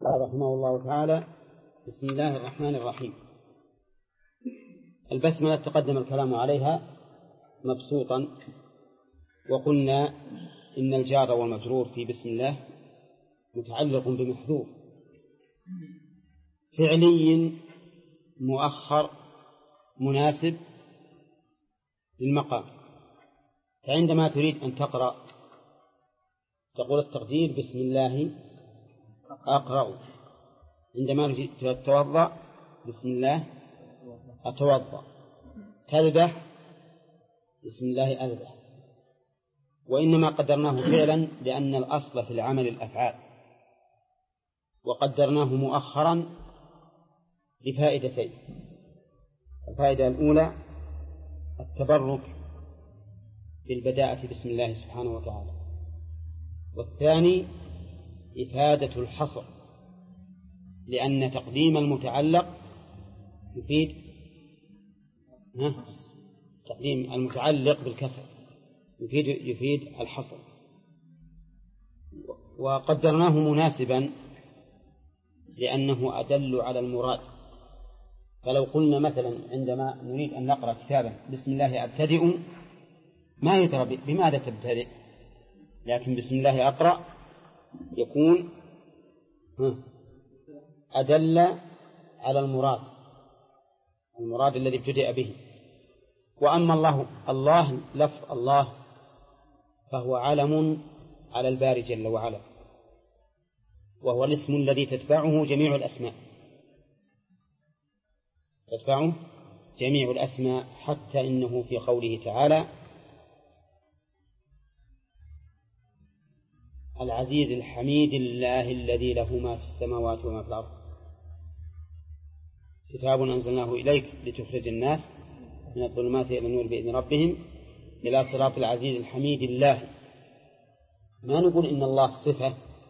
قال رحمه الله تعالى: بسم الله الرحمن الرحيم. البسملة تقدم الكلام عليها مبسوطا، وقلنا إن الجار والمجرور في بسم الله متعلق بمحذوف فعلي مؤخر مناسب للمقام. فعندما تريد أن تقرأ تقول التقدير: بسم الله أقرأ. عندما تتوضأ: بسم الله أتوضأ. تذبح: بسم الله أذبح. وإنما قدرناه فعلا لأن الأصل في العمل الأفعال، وقدرناه مؤخرا لفائدتين: الفائدة الأولى التبرك بالبداءة بسم الله سبحانه وتعالى، والثاني إفادة الحصر، لأن تقديم المتعلق يفيد تقديم المتعلق بالكسر يفيد الحصر. وقدرناه مناسبا لأنه أدل على المراد. فلو قلنا مثلا عندما نريد أن نقرأ كتابا: بسم الله أبتدئ، ما يدرى بماذا تبتدئ، لكن بسم الله أقرأ يكون أدل على المراد الذي ابتدأ به. وأما الله لفظ الله فهو علم على الباري جل وعلا، وهو الاسم الذي تتبعه جميع الأسماء، حتى إنه في قوله تعالى: العزيز الحميد الله الذي له ما في السماوات وما في الأرض، كتاب أنزلناه إليك لتخرج الناس من الظلمات إلى النور بإذن ربهم إلى صراط العزيز الحميد الله. ما نقول إن الله صفة،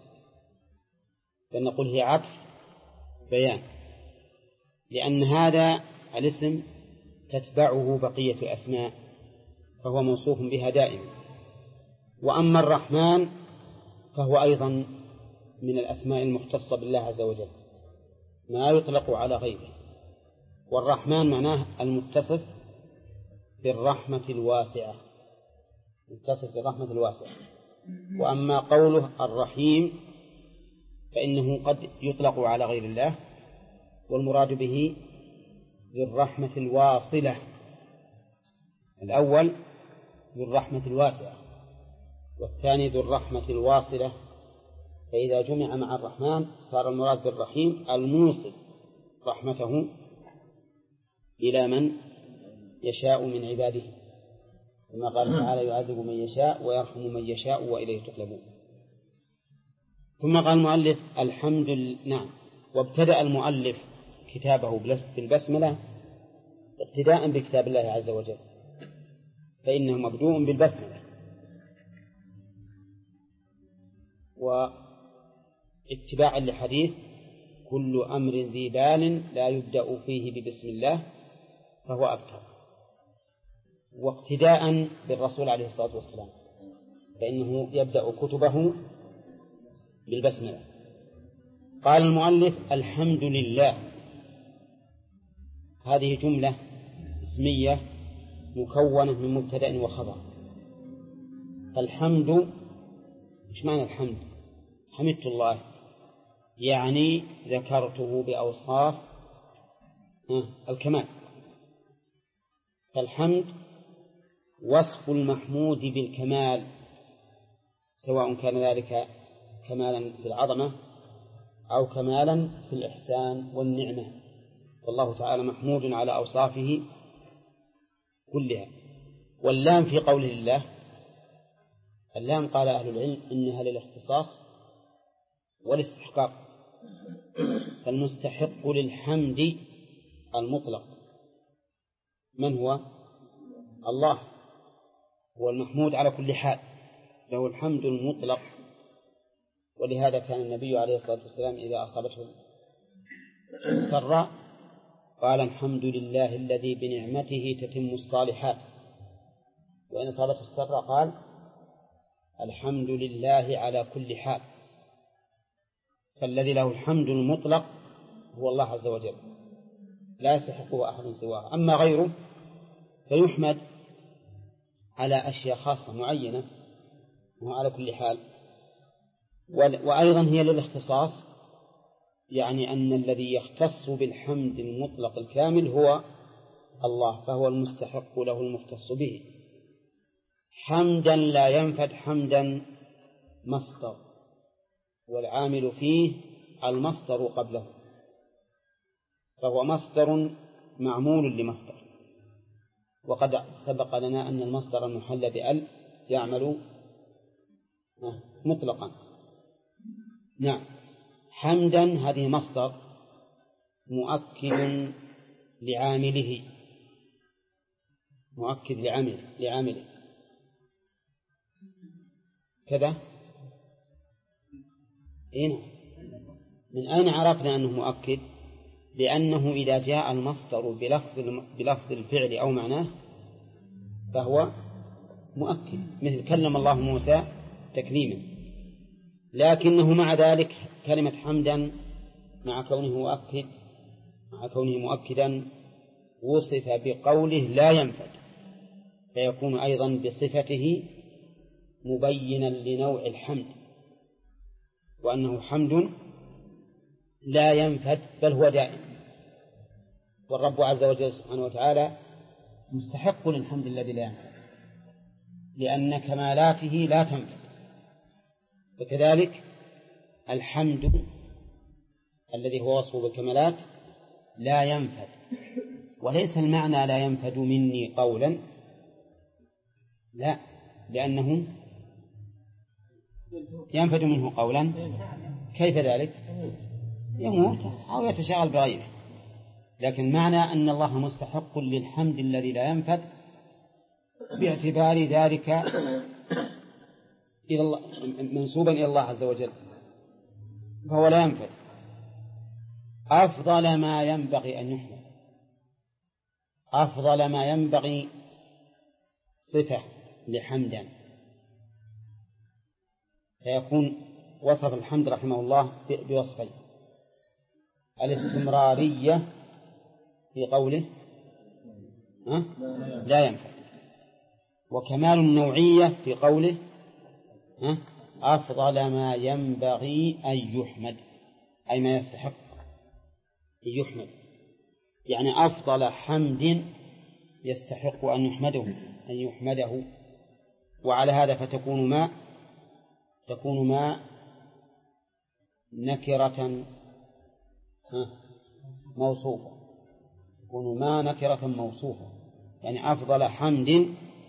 بل نقول هي عطف بيان، لأن هذا الاسم تتبعه بقية الأسماء، فهو موصوف بها دائما. وأما الرحمن فهو أيضا من الأسماء المختصة بالله عز وجل، ما يطلق على غيره. والرحمن معناه المتصف بالرحمة الواسعة، وأما قوله الرحيم فإنه قد يطلق على غير الله، والمراد به بالرحمة الواصلة. الأول ذو الرحمة الواسعة، والثاني ذو الرحمة الواصلة. فإذا جمع مع الرحمن صار المراد بالرحيم الموصل رحمته إلى من يشاء من عباده، كما قال تعالى: يعذب من يشاء ويرحم من يشاء وإليه تقلبون. ثم قال المؤلف وابتدأ المؤلف كتابه بالبسملة اقتداء بكتاب الله عز وجل، فإنه مبدوء بالبسملة. واتباعا لحديث: كل أمر ذي بال لا يبدأ فيه ببسم الله فهو أبتر. واقتداء بالرسول عليه الصلاة والسلام، فإنه يبدأ كتبه بالبسملة. قال المؤلف: الحمد لله. هذه جملة اسمية مكونة من مبتدأ وخبر. فالحمد، إيش معنى الحمد؟ حمدت الله، يعني ذكرته بأوصاف الكمال. فالحمد وصف المحمود بالكمال، سواء كان ذلك كمالا في العظمة أو كمالا في الإحسان والنعمة، والله تعالى محمود على أوصافه كلها. واللام في قوله الله، اللام قال أهل العلم إنها للاختصاص والاستحقاق، فالمستحق للحمد المطلق من هو؟ الله، هو المحمود على كل حال، له الحمد المطلق. ولهذا كان النبي عليه الصلاة والسلام إذا أصابته السراء قال: الحمد لله الذي بنعمته تتم الصالحات. وإن أصابته السراء قال: الحمد لله على كل حال. فالذي له الحمد المطلق هو الله عز وجل، لا يستحقه أحد سواه. أما غيره فيحمد على أشياء خاصة معينة، وعلى كل حال. وأيضا هي للاختصاص، يعني أن الذي يختص بالحمد المطلق الكامل هو الله، فهو المستحق له المختص به. حمدا لا ينفد، حمدا مصدر، والعامل فيه المصدر قبله، فهو مصدر معمول لمصدر. وقد سبق لنا أن المصدر المحل بأل يعمل مطلقا. نعم. حمدا هذه مصدر مؤكد لعامله، مؤكد لعامله كذا. من أين عرفنا أنه مؤكد؟ لأنه إذا جاء المصدر بلفظ الفعل أو معناه فهو مؤكد، مثل كلم الله موسى تكليما. لكنه مع ذلك كلمة حمدا مع كونه مؤكدا وصف بقوله لا ينفد، فيكون أيضا بصفته مبينا لنوع الحمد، وأنه حمد لا ينفد بل هو دائم. والرب عز وجل سبحانه وتعالى مستحق للحمد الذي لا ينفد، لأن كمالاته لا تنفد. وكذلك الحمد الذي هو وصفه بالكمالات لا ينفد، وليس المعنى لا ينفد مني قولا، لا، لأنه ينفد منه قولا. كيف ذلك؟ يموت أو يتشاغل بغيره. لكن معنى أن الله مستحق للحمد الذي لا ينفد باعتبار ذلك منسوبا إلى الله عز وجل، فهو لا ينفد. أفضل ما ينبغي أن يحمد، أفضل ما ينبغي صفة لحمدا، فيكون وصف الحمد رحمه الله بوصفين: الاستمرارية في قوله لا ينفع، وكمال النوعية في قوله أفضل ما ينبغي أن يحمد، أي ما يستحق أن يحمد، يعني أفضل حمد يستحق أن يحمده. وعلى هذا فتكون ما نكرة موصوفة، تكون ما نكرة موصوفة، يعني أفضل حمد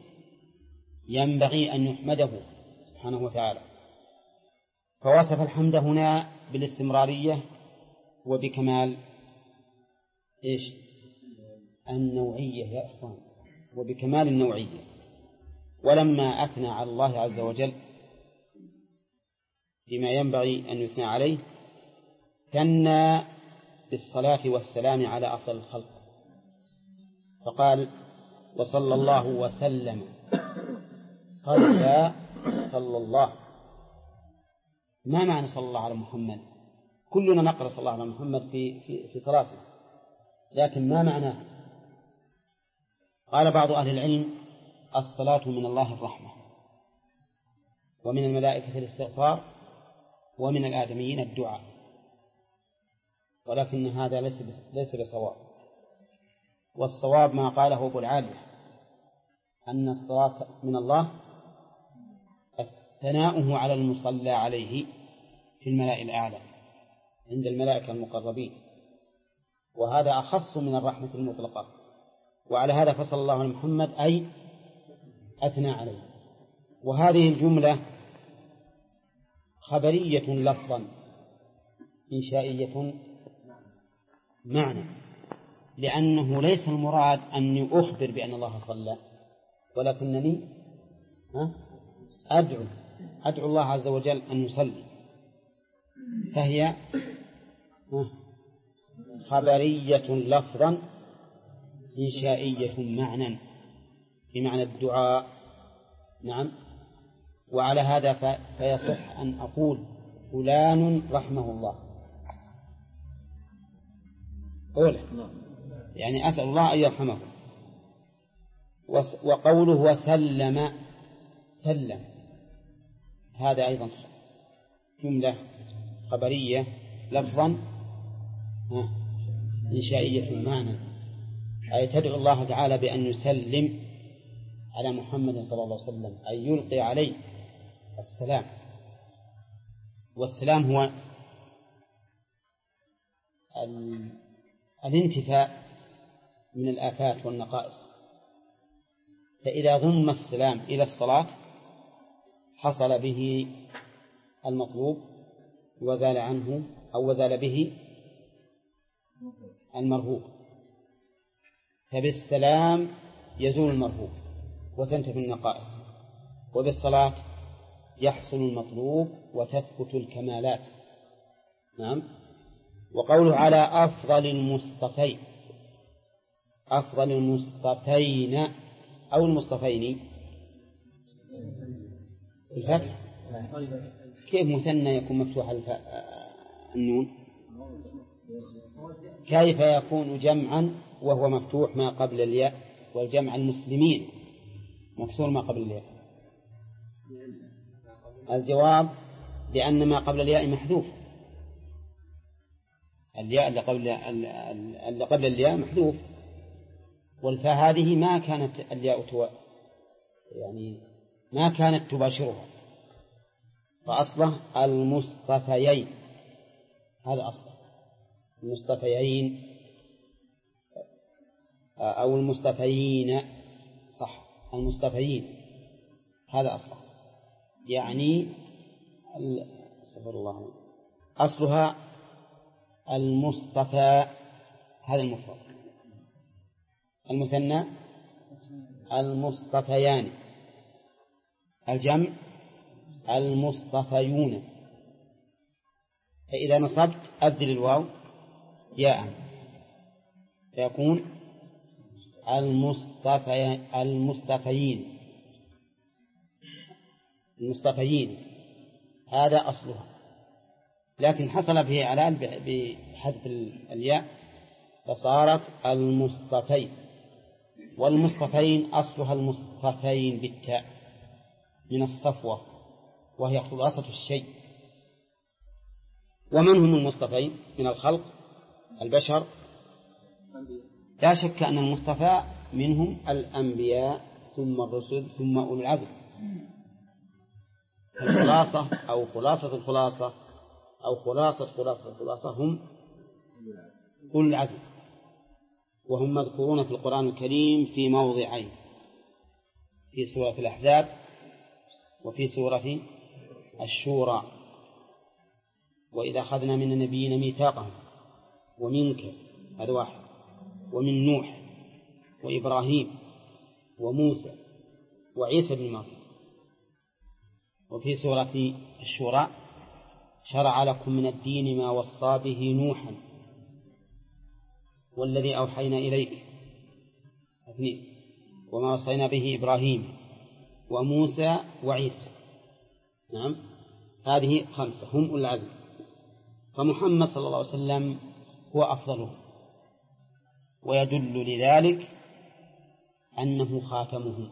ينبغي أن يحمده سبحانه وتعالى. فوصف الحمد هنا بالاستمرارية وبكمال النوعية يا أخوان، وبكمال النوعية. ولما أثنى على الله عز وجل بما ينبغي أن يثنى عليه ثنى بالصلاة والسلام على أفضل الخلق، فقال: وصلى الله وسلم. صلى الله، ما معنى صلى الله على محمد؟ كلنا نقرأ صلى الله على محمد في صلاته، لكن ما معناه؟ قال بعض أهل العلم: الصلاة من الله الرحمة، ومن الملائكة الاستغفار، ومن الآدميين الدعاء. ولكن هذا ليس بصواب، والصواب ما قاله أبو العالية أن الصلاة من الله ثناؤه على المصلى عليه في الملأ الأعلى عند الملائكة المقربين، وهذا أخص من الرحمة المطلقة. وعلى هذا فصلى الله على محمد أي أثنى عليه. وهذه الجملة خبرية لفظا إنشائية معنى، لأنه ليس المراد أني أخبر بأن الله صلى، ولكنني أدعو الله عز وجل أن يصلي، فهي خبرية لفظا إنشائية معنى بمعنى الدعاء. نعم. وعلى هذا فيصح أن أقول فلان رحمه الله أولى، يعني أسأل الله أن يرحمه. وقوله وسلم، سلم هذا أيضا جملة خبرية لفظا إنشائية معنى، أي تدعو الله تعالى بأن يسلم على محمد صلى الله عليه وسلم، أي يلقي عليه السلام. والسلام هو الانتفاء من الآفات والنقائص، فإذا ضم السلام إلى الصلاة حصل به المطلوب وزال عنه أو وزال به المرهوب. فبالسلام يزول المرهوب وتنتفي النقائص، وبالصلاة يحصل المطلوب وتثبت الكمالات. نعم. وقوله على أفضل المصطفين، أفضل المصطفين أو المصطفين الفتح، كيف مثنى يكون مفتوح النون؟ كيف يكون جمعا وهو مفتوح ما قبل الياء؟ والجمع المسلمين مكسور ما قبل الياء. الجواب لأن ما قبل الياء محذوف، الياء اللي قبل الياء محذوف، والفاء هذه ما كانت الياء يعني ما كانت تباشرها، فأصله المصطفيين، هذا أصله المصطفيين أو المصطفيين، صح المصطفيين هذا أصله، يعني استغفر الله، أصلها المصطفى هذا المفرد، المثنى المصطفيان، الجمع المصطفيون. فإذا نصبت أبدل الواو ياء فيكون المصطفيين هذا أصلها، لكن حصل فيه علال بحذف الياء فصارت المصطفين. والمصطفين أصلها المصطفين بالتاء من الصفوة وهي خلاصة الشيء. ومن هم المصطفين من الخلق؟ البشر، لا شك أن المصطفى منهم الأنبياء ثم الرسل ثم أولو العزم. الخلاصة أو خلاصة الخلاصة أو خلاصة الخلاصة هم أولو العزم، وهم مذكورون في القرآن الكريم في موضعين، في سورة الأحزاب وفي سورة الشورى. وإذا أخذنا من النبيين ميثاقهم ومنك، هذا واحد، ومن نوح وإبراهيم وموسى وعيسى بن مريم. وفي سورة الشورى شرع لكم من الدين ما وصى به نوحا والذي أوحينا إليك، اثنين، وما وصينا به إبراهيم وموسى وعيسى. نعم، هذه خمسة هم أولو العزم. فمحمد صلى الله عليه وسلم هو أفضلهم، ويدل لذلك أنه خاتمهم.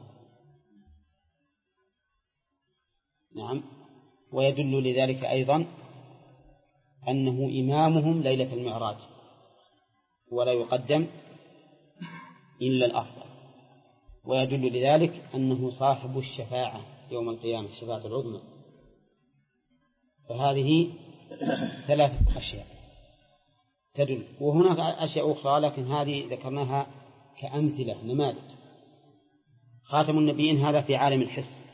نعم، ويدل لذلك أيضا أنه إمامهم ليلة المعراج، ولا يقدم إلا الأفضل. ويدل لذلك أنه صاحب الشفاعة يوم القيامة، الشفاعة العظمى. فهذه ثلاثة أشياء تدل، وهناك أشياء أخرى لكن هذه ذكرناها كأمثلة نماذج. خاتم النبيين هذا في عالم الحس،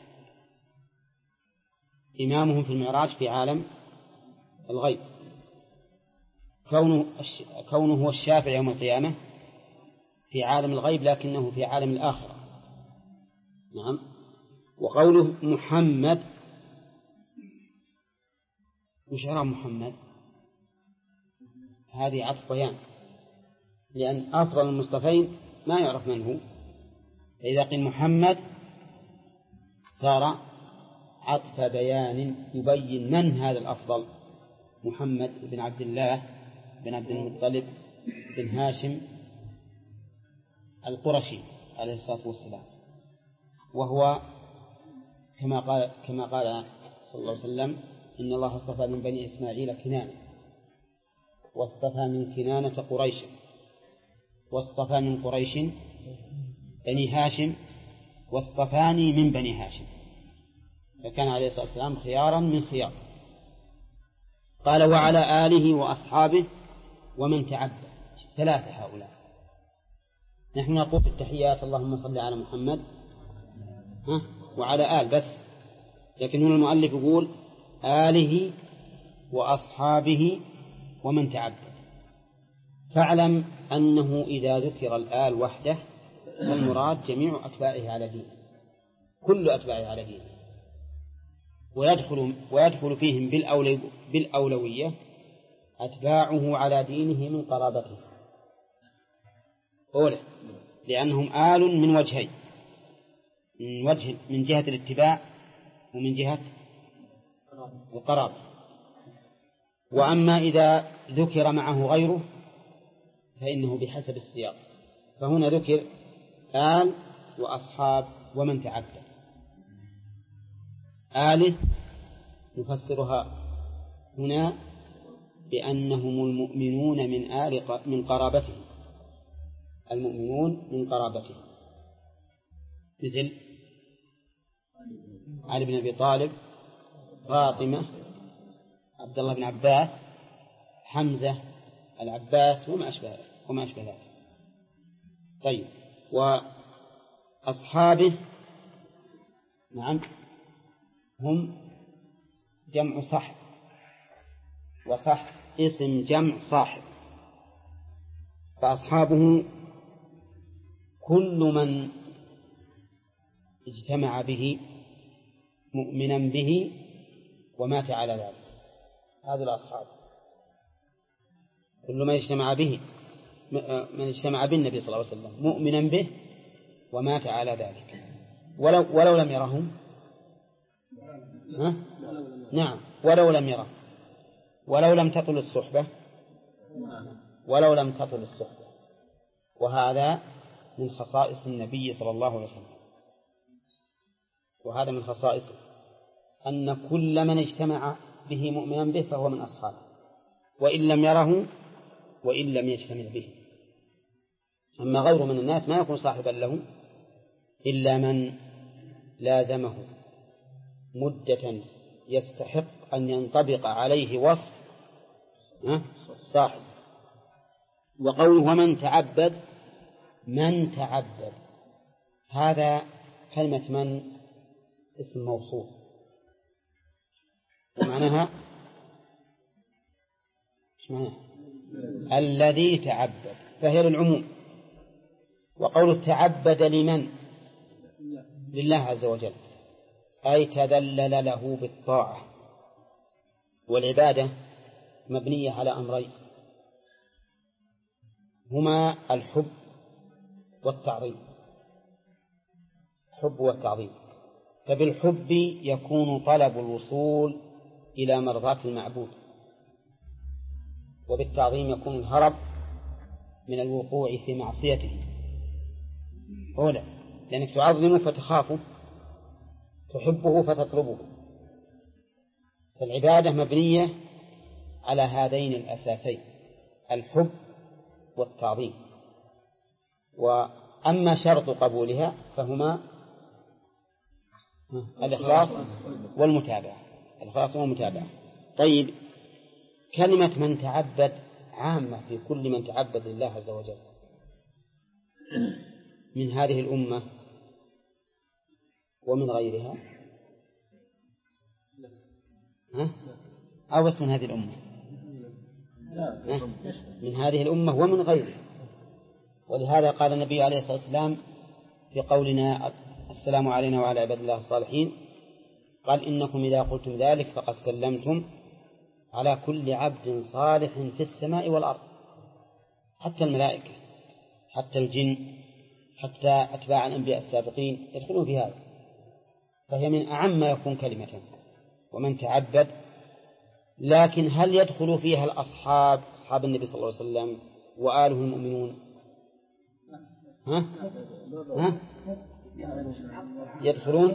إمامهم في المعراج في عالم الغيب، كونه هو الشافع يوم القيامة في عالم الغيب لكنه في عالم الآخرة. نعم. وقوله محمد، وش عرف محمد؟ هذه عطف بيان، لأن أفضل المصطفين ما يعرف من هو، فإذا قيل محمد صار عطف بيان يبين من هذا الأفضل، محمد بن عبد الله بن عبد المطلب بن هاشم القرشي عليه الصلاة والسلام، وهو كما قال صلى الله عليه وسلم: إن الله اصطفى من بني إسماعيل كنانة، واصطفى من كنانة قريش، واصطفى من قريش بني هاشم، واصطفاني من بني هاشم. فكان عليه الصلاة والسلام خيارا من خيار. قال: وعلى آله وأصحابه ومن تعبد. ثلاثة هؤلاء. نحن نقول في التحيات: اللهم صل على محمد وعلى آل بس، لكن هنا المؤلف يقول: آله وأصحابه ومن تعبد. فاعلم أنه إذا ذكر الآل وحده فالمراد جميع أتباعه على دينه، كل أتباعه على دينه، ويدخل فيهم بالأولوية أتباعه على دينه من قرابته، أولا لأنهم آل من وجهين: من جهة الاتباع ومن جهة القرابة. وأما إذا ذكر معه غيره فإنه بحسب السياق، فهنا ذكر آل وأصحاب ومن تعبد. آله نفسرها هنا بأنهم المؤمنون من قرابته، المؤمنون من قرابته، مثل علي بن أبي طالب، فاطمة، عبد الله بن عباس، حمزة، العباس، وما أشبه ذلك. طيب، وأصحابه نعم هم جمع صحب، وصحب اسم جمع صاحب، فأصحابه كل من اجتمع به مؤمنا به ومات على ذلك، هذا الأصحاب. كل من اجتمع بالنبي صلى الله عليه وسلم مؤمنا به ومات على ذلك، ولو لم يره. نعم، ولو لم يره، ولو لم تطل الصحبة، وهذا من خصائص النبي صلى الله عليه وسلم، وهذا من خصائصه أن كل من اجتمع به مؤمنا به فهو من أصحابه، وإن لم يره وإن لم يجتمع به. أما غيره من الناس ما يكون صاحبا له إلا من لازمه مدة يستحق أن ينطبق عليه وصف صاحب. وقوله ومن تعبد، من تعبد، هذا كلمة من اسم موصول، ومعناها الذي تعبد، فهي للعموم. وقوله تعبد لمن؟ لله عز وجل، أي تذلل له بالطاعة. والعبادة مبنية على أمرين هما الحب والتعظيم. الحب والتعظيم، فبالحب يكون طلب الوصول إلى مرضاة المعبود، وبالتعظيم يكون الهرب من الوقوع في معصيته. أولا لأنك تعظمه فتخافه، تحبه فتطلبه. فالعبادة مبنية على هذين الأساسين، الحب والتعظيم. وأما شرط قبولها فهما الإخلاص والمتابعة. طيب، كلمة من تعبد عامة في كل من تعبد لله عز وجل من هذه الأمة ومن غيرها، أو بس من هذه الأمة؟ من هذه الأمة ومن غيرها. ولهذا قال النبي عليه الصلاة والسلام في قولنا السلام علينا وعلى عباد الله الصالحين، قال إنكم إذا قلتم ذلك فقد سلمتم على كل عبد صالح في السماء والأرض، حتى الملائكة، حتى الجن، حتى أتباع الأنبياء السابقين يدخلون في هذا. فهي من أعم ما يكون كلمة ومن تعبد. لكن هل يدخل فيها الأصحاب أصحاب النبي صلى الله عليه وسلم وآله المؤمنون؟ ها؟ يدخلون؟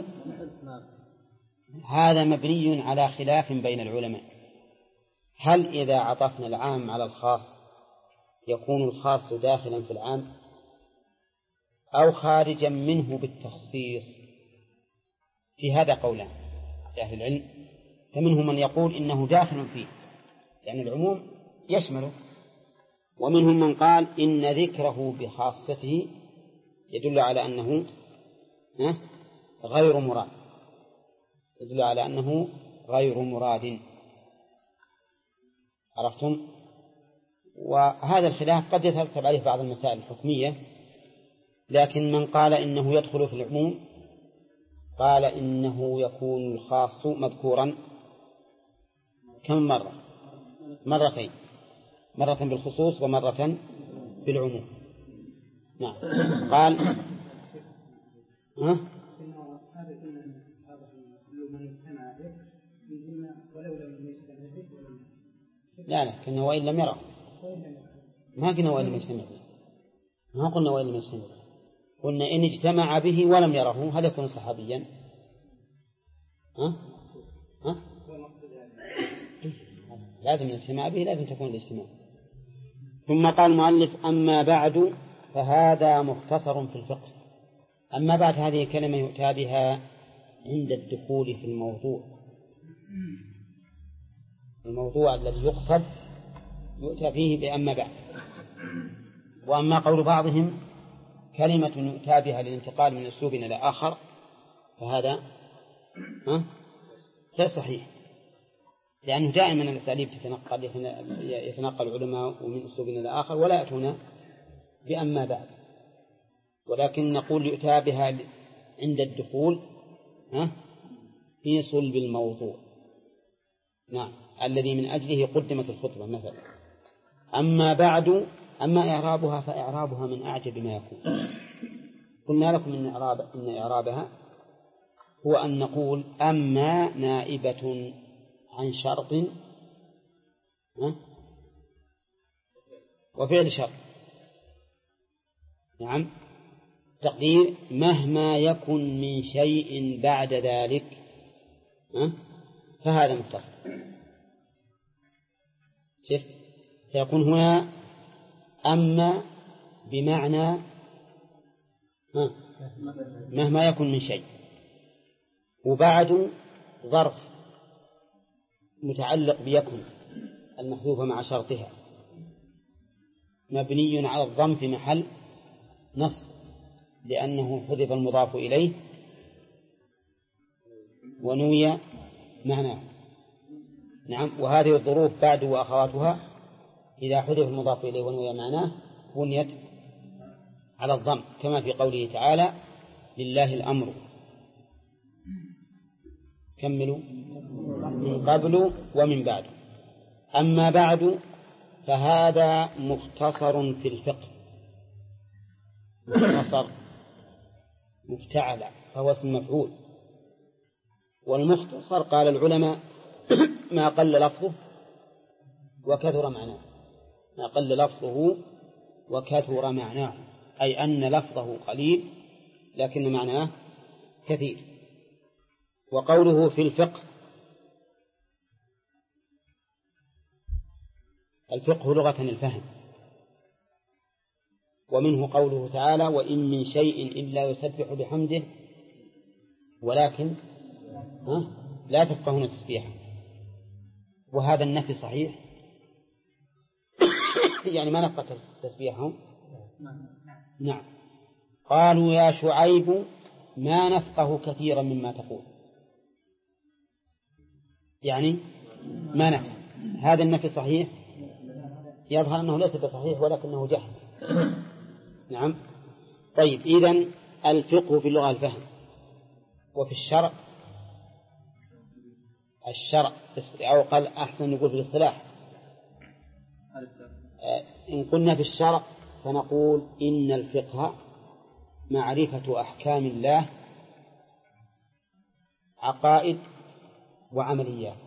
هذا مبني على خلاف بين العلماء. هل إذا عطفنا العام على الخاص يكون الخاص داخلا في العام أو خارجا منه بالتخصيص؟ في هذا قولان أهل العلم، فمنهم من يقول إنه داخل فيه لأن العموم يشمله، ومنهم من قال إن ذكره بخاصته يدل على أنه غير مراد، يدل على أنه غير مراد. عرفتم؟ وهذا الخلاف قد يترتب عليه بعض المسائل الحكمية، لكن من قال إنه يدخل في العموم قال إنه يكون الخاص مذكورا كم مرة؟ مرتين، مرة بالخصوص ومرة بالعموم. نعم. قال لا كنا وإن لم يره، ما قلنا وإن لم يجتمع به، ما قلنا وإن لم يجتمع به، قلنا إن اجتمع به ولم يره هل يكون صحابيا؟ لازم الاجتماع به، لازم تكون الاجتماع. ثم قال المؤلف أما بعد فهذا مختصر في الفقه. أما بعد هذه كلمة يؤتى بها عند الدخول في الموضوع الذي يقصد يؤتى فيه بأما بعد. وأما قول بعضهم كلمة يؤتى بها للانتقال من أسلوب إلى آخر فهذا غير صحيح، لأنه دائما الأساليب يتنقل العلماء من أسلوب إلى آخر ولا يأتون بأما بعد، ولكن نقول يؤتى بها عند الدخول في صلب الموضوع. نعم، الذي من أجله قدمت الخطبة مثلا. أما بعد، أما إعرابها فإعرابها من أعجب ما يكون. قلنا لكم إن إعرابها هو أن نقول أما نائبة عن شرط وفعل شرط. نعم، تقدير مهما يكن من شيء بعد ذلك فهذا مختصر. شوف، فيكون هنا أما بمعنى مهما يكن من شيء، وبعد ظرف متعلق بيكن المحذوفة مع شرطها مبني على الضم في محل نصب لأنه حذف المضاف إليه ونوي معناه. نعم، وهذه الظروف بعد وأخواتها إذا حذف المضاف إليه ونوي معناه بنيت على الضم، كما في قوله تعالى لله الأمر كملوا من قبل ومن بعد. أما بعد فهذا مختصر في الفقه، مختصر مفتعل فهو اسم مفعول. والمختصر قال العلماء ما قل لفظه وكثر معناه، ما قل لفظه وكثر معناه، أي أن لفظه قليل لكن معناه كثير. وقوله في الفقه، الفقه لغة الفهم، ومنه قوله تعالى وإن من شيء إلا يسبح بحمده ولكن لا تفقهون تسبيحه. وهذا النفي صحيح يعني ما نفقه تسبيحهم. نعم، قالوا يا شعيب ما نفقه كثيرا مما تقول، يعني ما نفقه. هذا النفي صحيح، يظهر أنه ليس بصحيح ولكنه جهل. نعم. طيب، إذن الفقه في اللغة الفهم، وفي الشرع أو قال أحسن نقول في الاصطلاح. إن قلنا في الشرع فنقول إن الفقه معرفة أحكام الله عقائد وعمليات.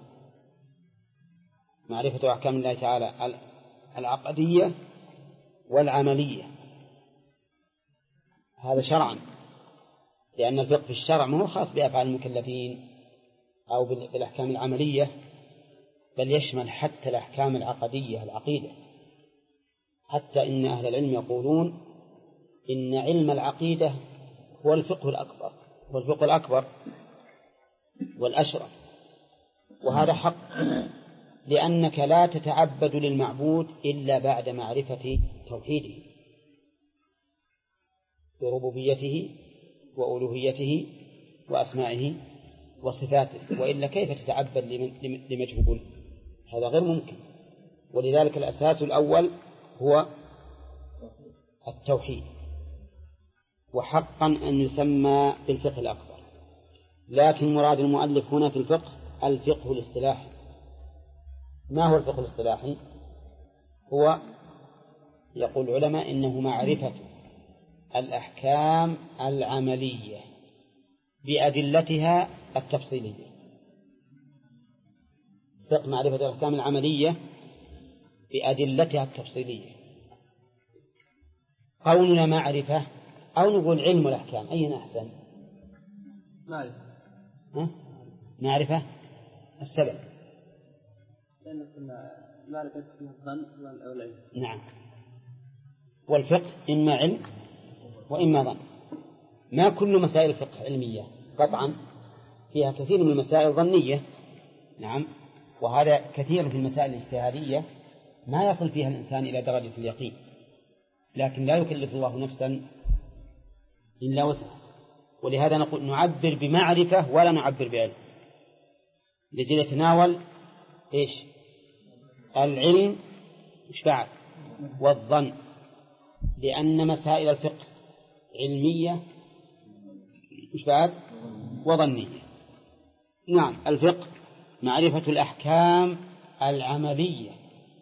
معرفة أحكام الله تعالى العقدية والعملية، هذا شرعا، لأن الفقه في الشرع ما هو خاص بأفعال المكلفين أو بالأحكام العملية، بل يشمل حتى الأحكام العقدية العقيدة. حتى إن أهل العلم يقولون إن علم العقيدة هو الفقه الأكبر، والأشرف، وهذا حق، لأنك لا تتعبد للمعبود إلا بعد معرفة توحيده بربوبيته وألوهيته وأسمائه وصفاته، وإلا كيف تتعبد لمجهول؟ هذا غير ممكن. ولذلك الأساس الأول هو التوحيد، وحقا أن يسمى بالفقه الأكبر. لكن مراد المؤلف هنا في الفقه الاصطلاحي. ما هو الفقه الاصطلاحي؟ هو يقول العلماء إنه معرفة الأحكام العملية بأدلتها التفصيلية. فقه معرفة الأحكام العملية بأدلتها التفصيلية. قولنا معرفة أو نقول علم الأحكام، أين أحسن؟ معرفة السبب، لأن كنا معرفة الظن أو العلم. نعم. والفقه إما علم وإما ظن. ما كل مسائل الفقه علمية قطعا، فيها كثير من المسائل ظنية، نعم، وهذا كثير في المسائل الاجتهادية ما يصل فيها الإنسان إلى درجة اليقين، لكن لا يكلف الله نفسا إلا وسعها. ولهذا نقول نعبر بمعرفة ولا نعبر بعلم، لجل يتناول إيش؟ العلم إيش بعد؟ والظن، لأن مسائل الفقه علمية إيش بعد؟ وظنية. نعم. الفقه معرفة الأحكام العملية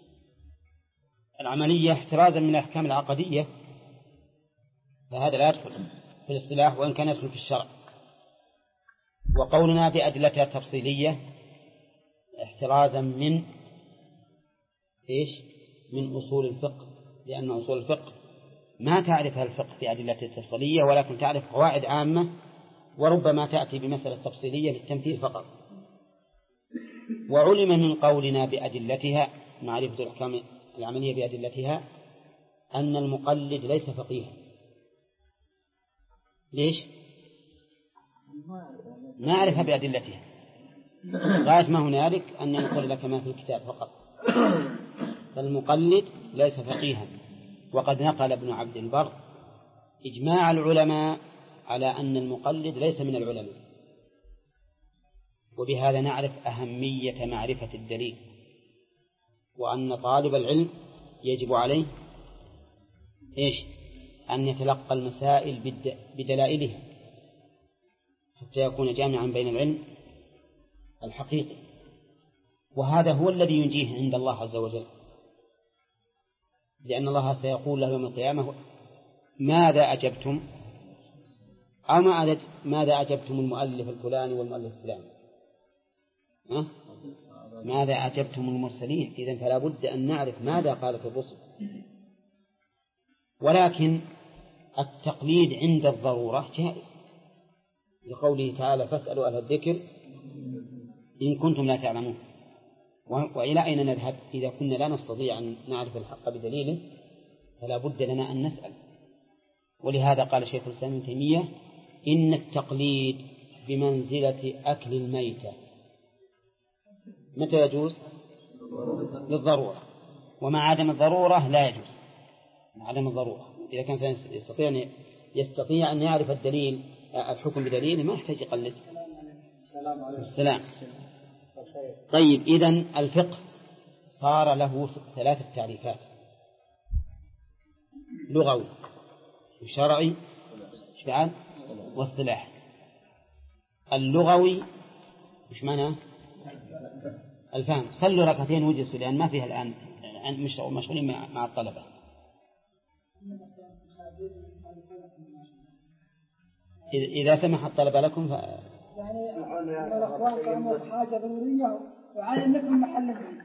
احترازا من الأحكام العقدية، فهذا لا يدخل في الاصطلاح وإن كان يدخل في الشرع. وقولنا بأدلتها التفصيلية احترازا من إيش؟ من أصول الفقه، لأن أصول الفقه ما تعرفها الفقه بأدلته التفصيلية، ولكن تعرف قواعد عامة، وربما تأتي بمسألة تفصيلية للتمثيل فقط. وعلم من قولنا بأدلتها معرفة الأحكام العملية بأدلتها أن المقلد ليس فقيها. ليش؟ ما عرفها بأدلتها، غاية ما هنالك أن نقول لك ما في الكتاب فقط. فالمقلد ليس فقيها. وقد نقل ابن عبد البر إجماع العلماء على أن المقلد ليس من العلماء. وبهذا نعرف أهمية معرفة الدليل، وأن طالب العلم يجب عليه إيش؟ أن يتلقى المسائل بدلائلها حتى يكون جامعا بين العلم الحقيقي، وهذا هو الذي ينجيه عند الله عز وجل، لأن الله سيقول له يوم القيامة ماذا أجبتم، أو ماذا أجبتم المؤلف الفلاني والمؤلف الفلاني، ماذا أجبتم المرسلين. إذن فلا بد أن نعرف ماذا قالت الرسل. ولكن التقليد عند الضرورة جائز، لقوله تعالى فاسألوا أهل الذكر إن كنتم لا تعلمون. وإلى أين نذهب إذا كنا لا نستطيع أن نعرف الحق بدليله؟ فلا بد لنا أن نسأل. ولهذا قال شيخ الإسلام ابن تيمية إن التقليد بمنزلة أكل الميتة. متى يجوز؟ للضرورة، ومع عدم الضرورة لا يجوز. مع عدم الضرورة إذا كان يستطيع أن يعرف الدليل الحكم بدليل ما يحتاج يقلد. السلام. طيب، إذن الفقه صار له 3 تعريفات: لغوي وشرعي واصطلاحي. اللغوي مش معناه الفهم. صلوا ركعتين وجلسوا، لأن ما فيها الآن مشغولين مع الطلبة. إذا سمح الطلبة لكم يعني الأخوان كانوا حاجة ضرورية وعلى أنكم محل الدين.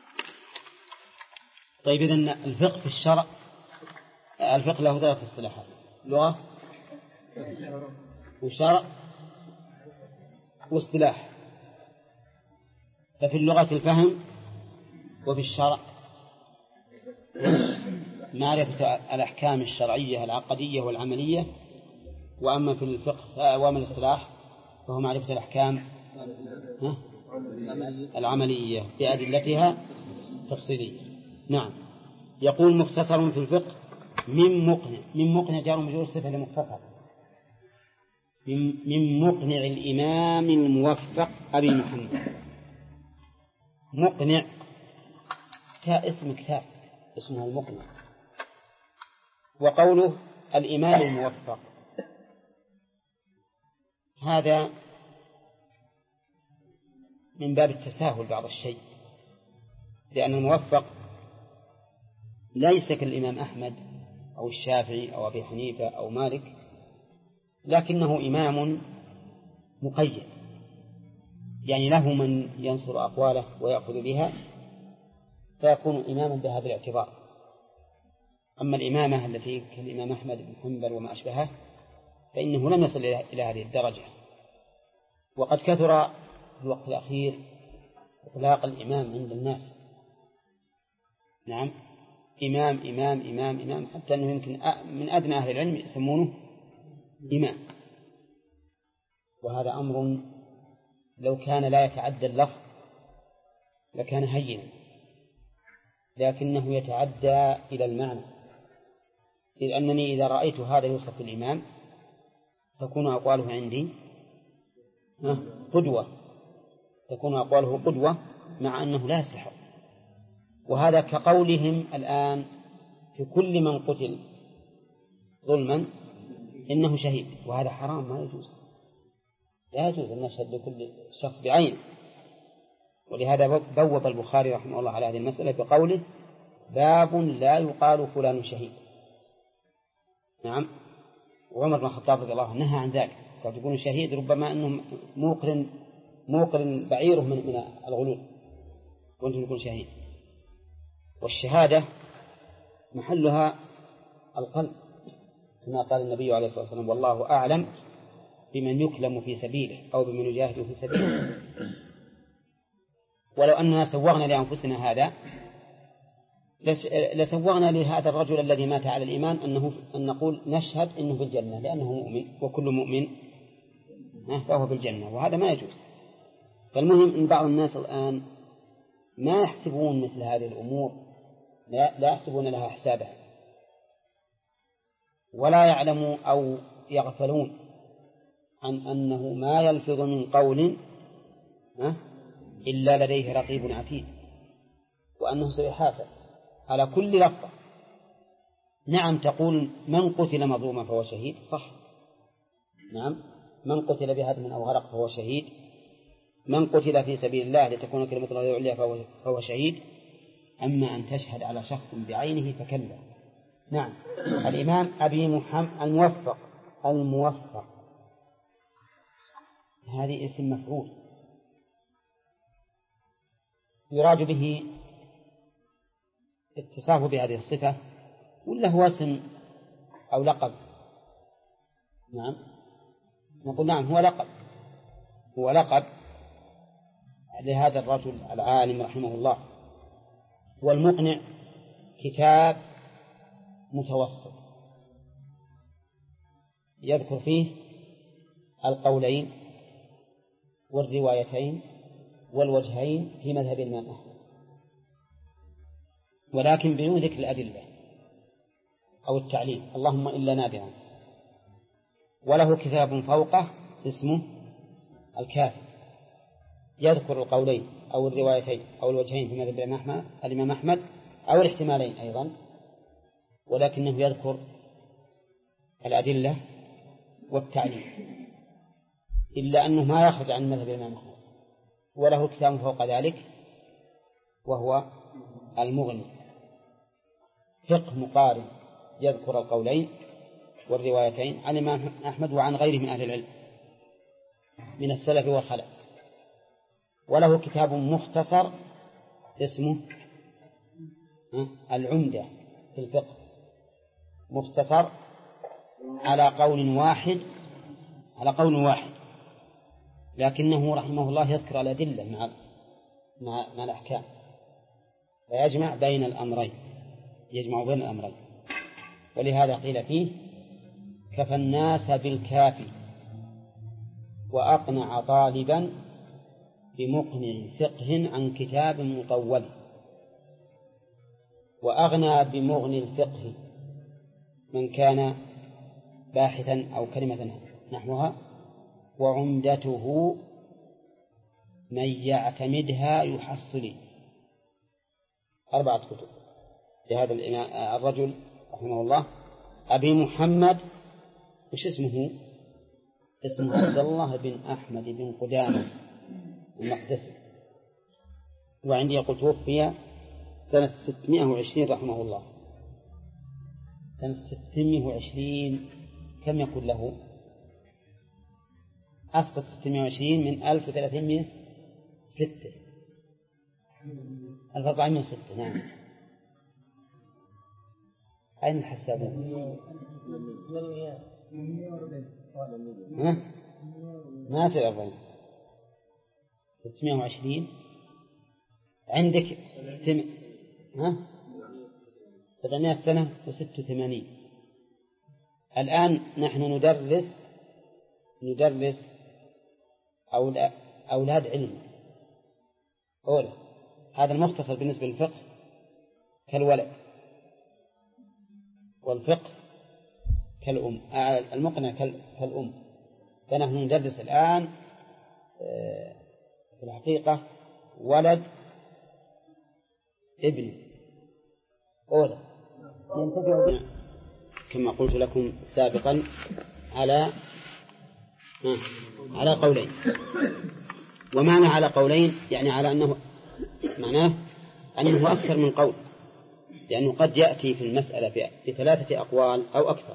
طيب إذن الفقه في الشرع، الفقه له ثلاث اصطلاحات: لغة وشرع واصطلاح. ففي اللغة الفهم، وفي الشرع معرفة الأحكام الشرعية العقدية والعملية، وأما في الفقه وأما الاصطلاح فهو معرفة الأحكام العملية بأدلتها التفصيلية. نعم. يقول مختصر في الفقه من مقنع جار مجرور صفة لمختصر، من مقنع الإمام الموفق أبي محمد. مقنع اسم كتاب اسمه المقنع. وقوله الإمام الموفق هذا من باب التساهل بعض الشيء، لأن الموفق ليس كالإمام أحمد أو الشافعي أو أبي حنيفة أو مالك، لكنه إمام مقيد، يعني له من ينصر أقواله ويأخذ بها فيكون إماما بهذا الاعتبار. أما الإمامة التي كالإمام أحمد بن حنبل وما أشبهه فإنه لم يصل إلى هذه الدرجة. وقد كثر في الوقت الأخير إطلاق الإمام عند الناس. نعم، إمام إمام إمام إمام، حتى أنه يمكن من أدنى أهل العلم يسمونه إمام. وهذا أمر لو كان لا يتعدى اللفظ لكان هينا، لكنه يتعدى إلى المعنى، إذ أنني إذا رأيت هذا يوصف الإمام تكون أقواله عندي قدوة، تكون أقواله قدوة مع أنه لا يستحق. وهذا كقولهم الآن في كل من قتل ظلما إنه شهيد، وهذا حرام، ما يجوز، لا يجوز أن نشهد لكل شخص بعينه. ولهذا بوب البخاري رحمه الله على هذه المسألة بقوله: باب لا يقال فلان شهيد. نعم. وعمر بن الخطاب رضي الله عنه نهى عن ذلك، قد يكون شهيد ربما أنه موقرن بعيره من الغلول وأنه يكون شهيد. والشهادة محلها القلب، كما قال النبي عليه الصلاة والسلام: والله أعلم بمن يكلم في سبيله أو بمن يجاهد في سبيله. ولو أننا سوغنا لأنفسنا هذا لسوغنا لهذا الرجل الذي مات على الإيمان أن نقول نشهد إنه في الجنة لأنه مؤمن، وكل مؤمن فهو في الجنة، وهذا ما يجوز. فالمهم إن بعض الناس الآن ما يحسبون مثل هذه الأمور، لا يحسبون لها حسابا، ولا يعلموا أو يغفلون عن أنه ما يلفظ من قول إلا لديه رقيب عتيد، وأنه سيحاسب على كل لفظة. نعم، تقول من قتل مظلوما فهو شهيد، صح. نعم، من قتل بهدم أو غرق فهو شهيد، من قتل في سبيل الله لتكون كلمة الله عليا فهو شهيد. أما أن تشهد على شخص بعينه فكلا. نعم. الإمام أبي محمد الموفق هذه اسم مفعول يراد به اتصافه بهذه الصفة، ولا هو اسم أو لقب؟ نعم، نقول نعم، هو لقب لهذا الرجل العالم رحمه الله. والمقنع كتاب متوسط يذكر فيه القولين والروايتين والوجهين في مذهب الإمام أحمد، ولكن بدون ذكر الأدلة أو التعليل، اللهم إلا نادرا. وله كتاب فوقه اسمه الكافي يذكر القولين أو الروايتين أو الوجهين في مذهب الإمام أحمد أو الاحتمالين أيضا، ولكنه يذكر الأدلة والتعليل، إلا أنه ما يخرج عن مذهب الإمام أحمد. وله كتاب فوق ذلك وهو المغني، فقه مقارن يذكر القولين والروايتين عن الإمام أحمد وعن غيره من أهل العلم. من السلف والخلف، وله كتاب مختصر اسمه العمدة في الفقه، مختصر على قول واحد، لكنه رحمه الله يذكر الأدلة مع الأحكام، فيجمع بين الأمرين، ولهذا قيل فيه: كفى الناس بالكافي وأقنع طالبا بمقنع فقه عن كتاب مطول، وأغنى بمغني الفقه من كان باحثا أو كلمة نحوها، وعمدته من يعتمدها يحصل. 4 كتب لهذا الرجل رحمه الله، أبي محمد، وش اسمه عبد الله بن أحمد بن قدامة المقدسي، وعندي يقول توفي سنة 620 رحمه الله. سنة 620 كم يكون له؟ أسقط 620 من 1306 1406. نعم. أين الحسابين؟ ما يصير 40. 620 عندك 700 سنة و86. الآن نحن ندرس أولاد علم. أولا هذا المختصر بالنسبة للفقه كالولد، والفقه كالأم، المقنع كالأم. فنحن ندرس الآن في الحقيقة ولد ابن أولا، ينتفع كما قلت لكم سابقا على قولين. ومعنى على قولين يعني على أنه معناه أنه أكثر من قول، لأنه قد يأتي في المسألة ب3 أقوال أو أكثر.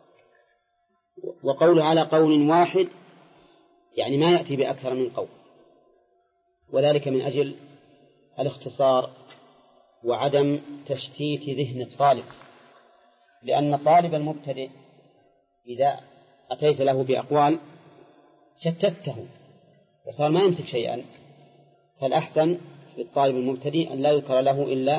وقول على قول واحد يعني ما يأتي بأكثر من قول، وذلك من أجل الاختصار وعدم تشتيت ذهن الطالب، لأن طالب المبتدئ إذا أتيت له بأقوال شتته وصار ما يمسك شيئا، فالأحسن للطالب المبتدئ أن لا يذكر له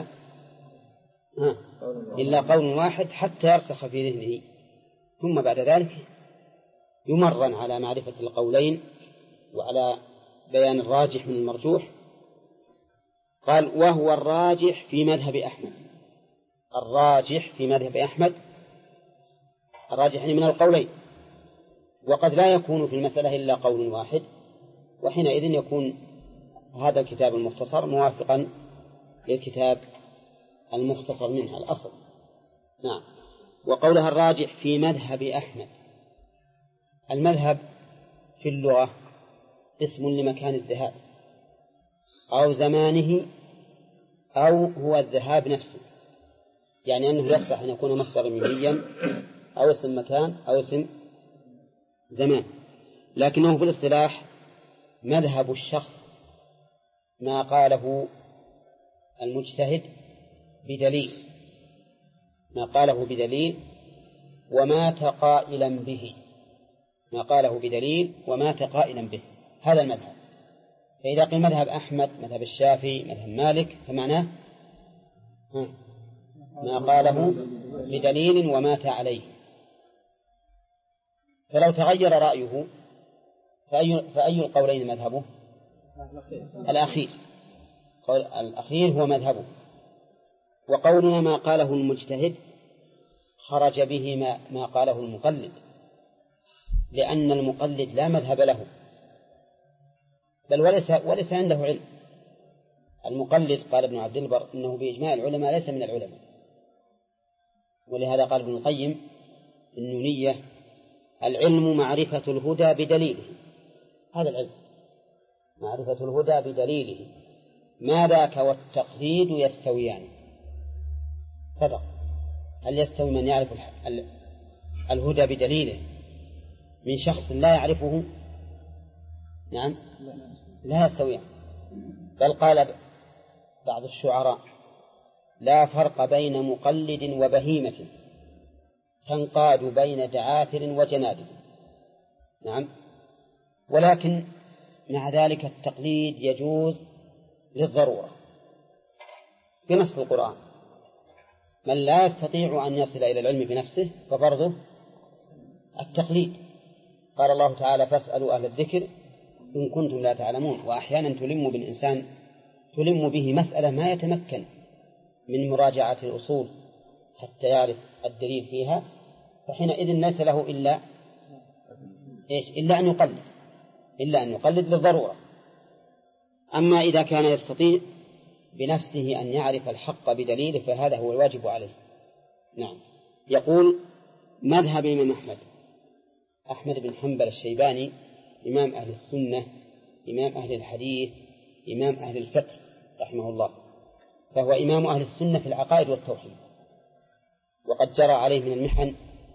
إلا قول واحد حتى يرسخ في ذهنه، ثم بعد ذلك يمرن على معرفة القولين وعلى بيان الراجح من المرجوح. قال: وهو الراجح في مذهب أحمد. الراجح في مذهب أحمد، الراجح يعني من القولين، وقد لا يكون في المسألة إلا قول واحد، وحينئذ يكون هذا الكتاب المختصر موافقا للكتاب المختصر منها الأصل. نعم. وقولها الراجح في مذهب أحمد. المذهب في اللغة اسم لمكان الذهاب أو زمانه أو هو الذهاب نفسه، يعني أنه يصح أن يكون مصدر مهيا أو اسم مكان أو اسم زمان، لكنه في الاصطلاح مذهب الشخص ما قاله المجتهد بدليل، ومات قائلا به، هذا المذهب. فإذا قيل مذهب أحمد، مذهب الشافعي، مذهب مالك، فمعناه ما قاله بدليل ومات عليه. فلو تغير رأيه فأي القولين مذهبه؟ الأخير هو مذهبه. وقولنا ما قاله المجتهد خرج به ما قاله المقلد، لأن المقلد لا مذهب له، بل وليس عنده علم. المقلد قال ابن عبد البر إنه بإجماع العلماء ليس من العلماء، ولهذا قال ابن القيم النونية: العلم معرفة الهدى بدليله. هذا العلم معرفة الهدى بدليله، ما ذاك والتقليد يستويان. صدق. هل يستوي من يعرف الهدى بدليله من شخص لا يعرفه؟ نعم لا يستويان. بل قال بعض الشعراء: لا فرق بين مقلد وبهيمة تنقاد بين دعاثر وجنادل. نعم. ولكن مع ذلك التقليد يجوز للضرورة بنص القرآن. من لا يستطيع أن يصل إلى العلم بنفسه ففرضه التقليد. قال الله تعالى: فاسألوا أهل الذكر إن كنتم لا تعلمون. وأحيانا تلم به مسألة ما يتمكن من مراجعة الأصول حتى يعرف الدليل فيها، فحينئذ ليس له إلا أن يقلد للضرورة. أما إذا كان يستطيع بنفسه أن يعرف الحق بدليله فهذا هو الواجب عليه. نعم. يقول: مذهب الإمام أحمد بن حنبل الشيباني إمام أهل السنة، إمام أهل الحديث، إمام أهل الفقه رحمه الله، فهو إمام أهل السنة في العقائد والتوحيد، وقد جرى عليه من المحن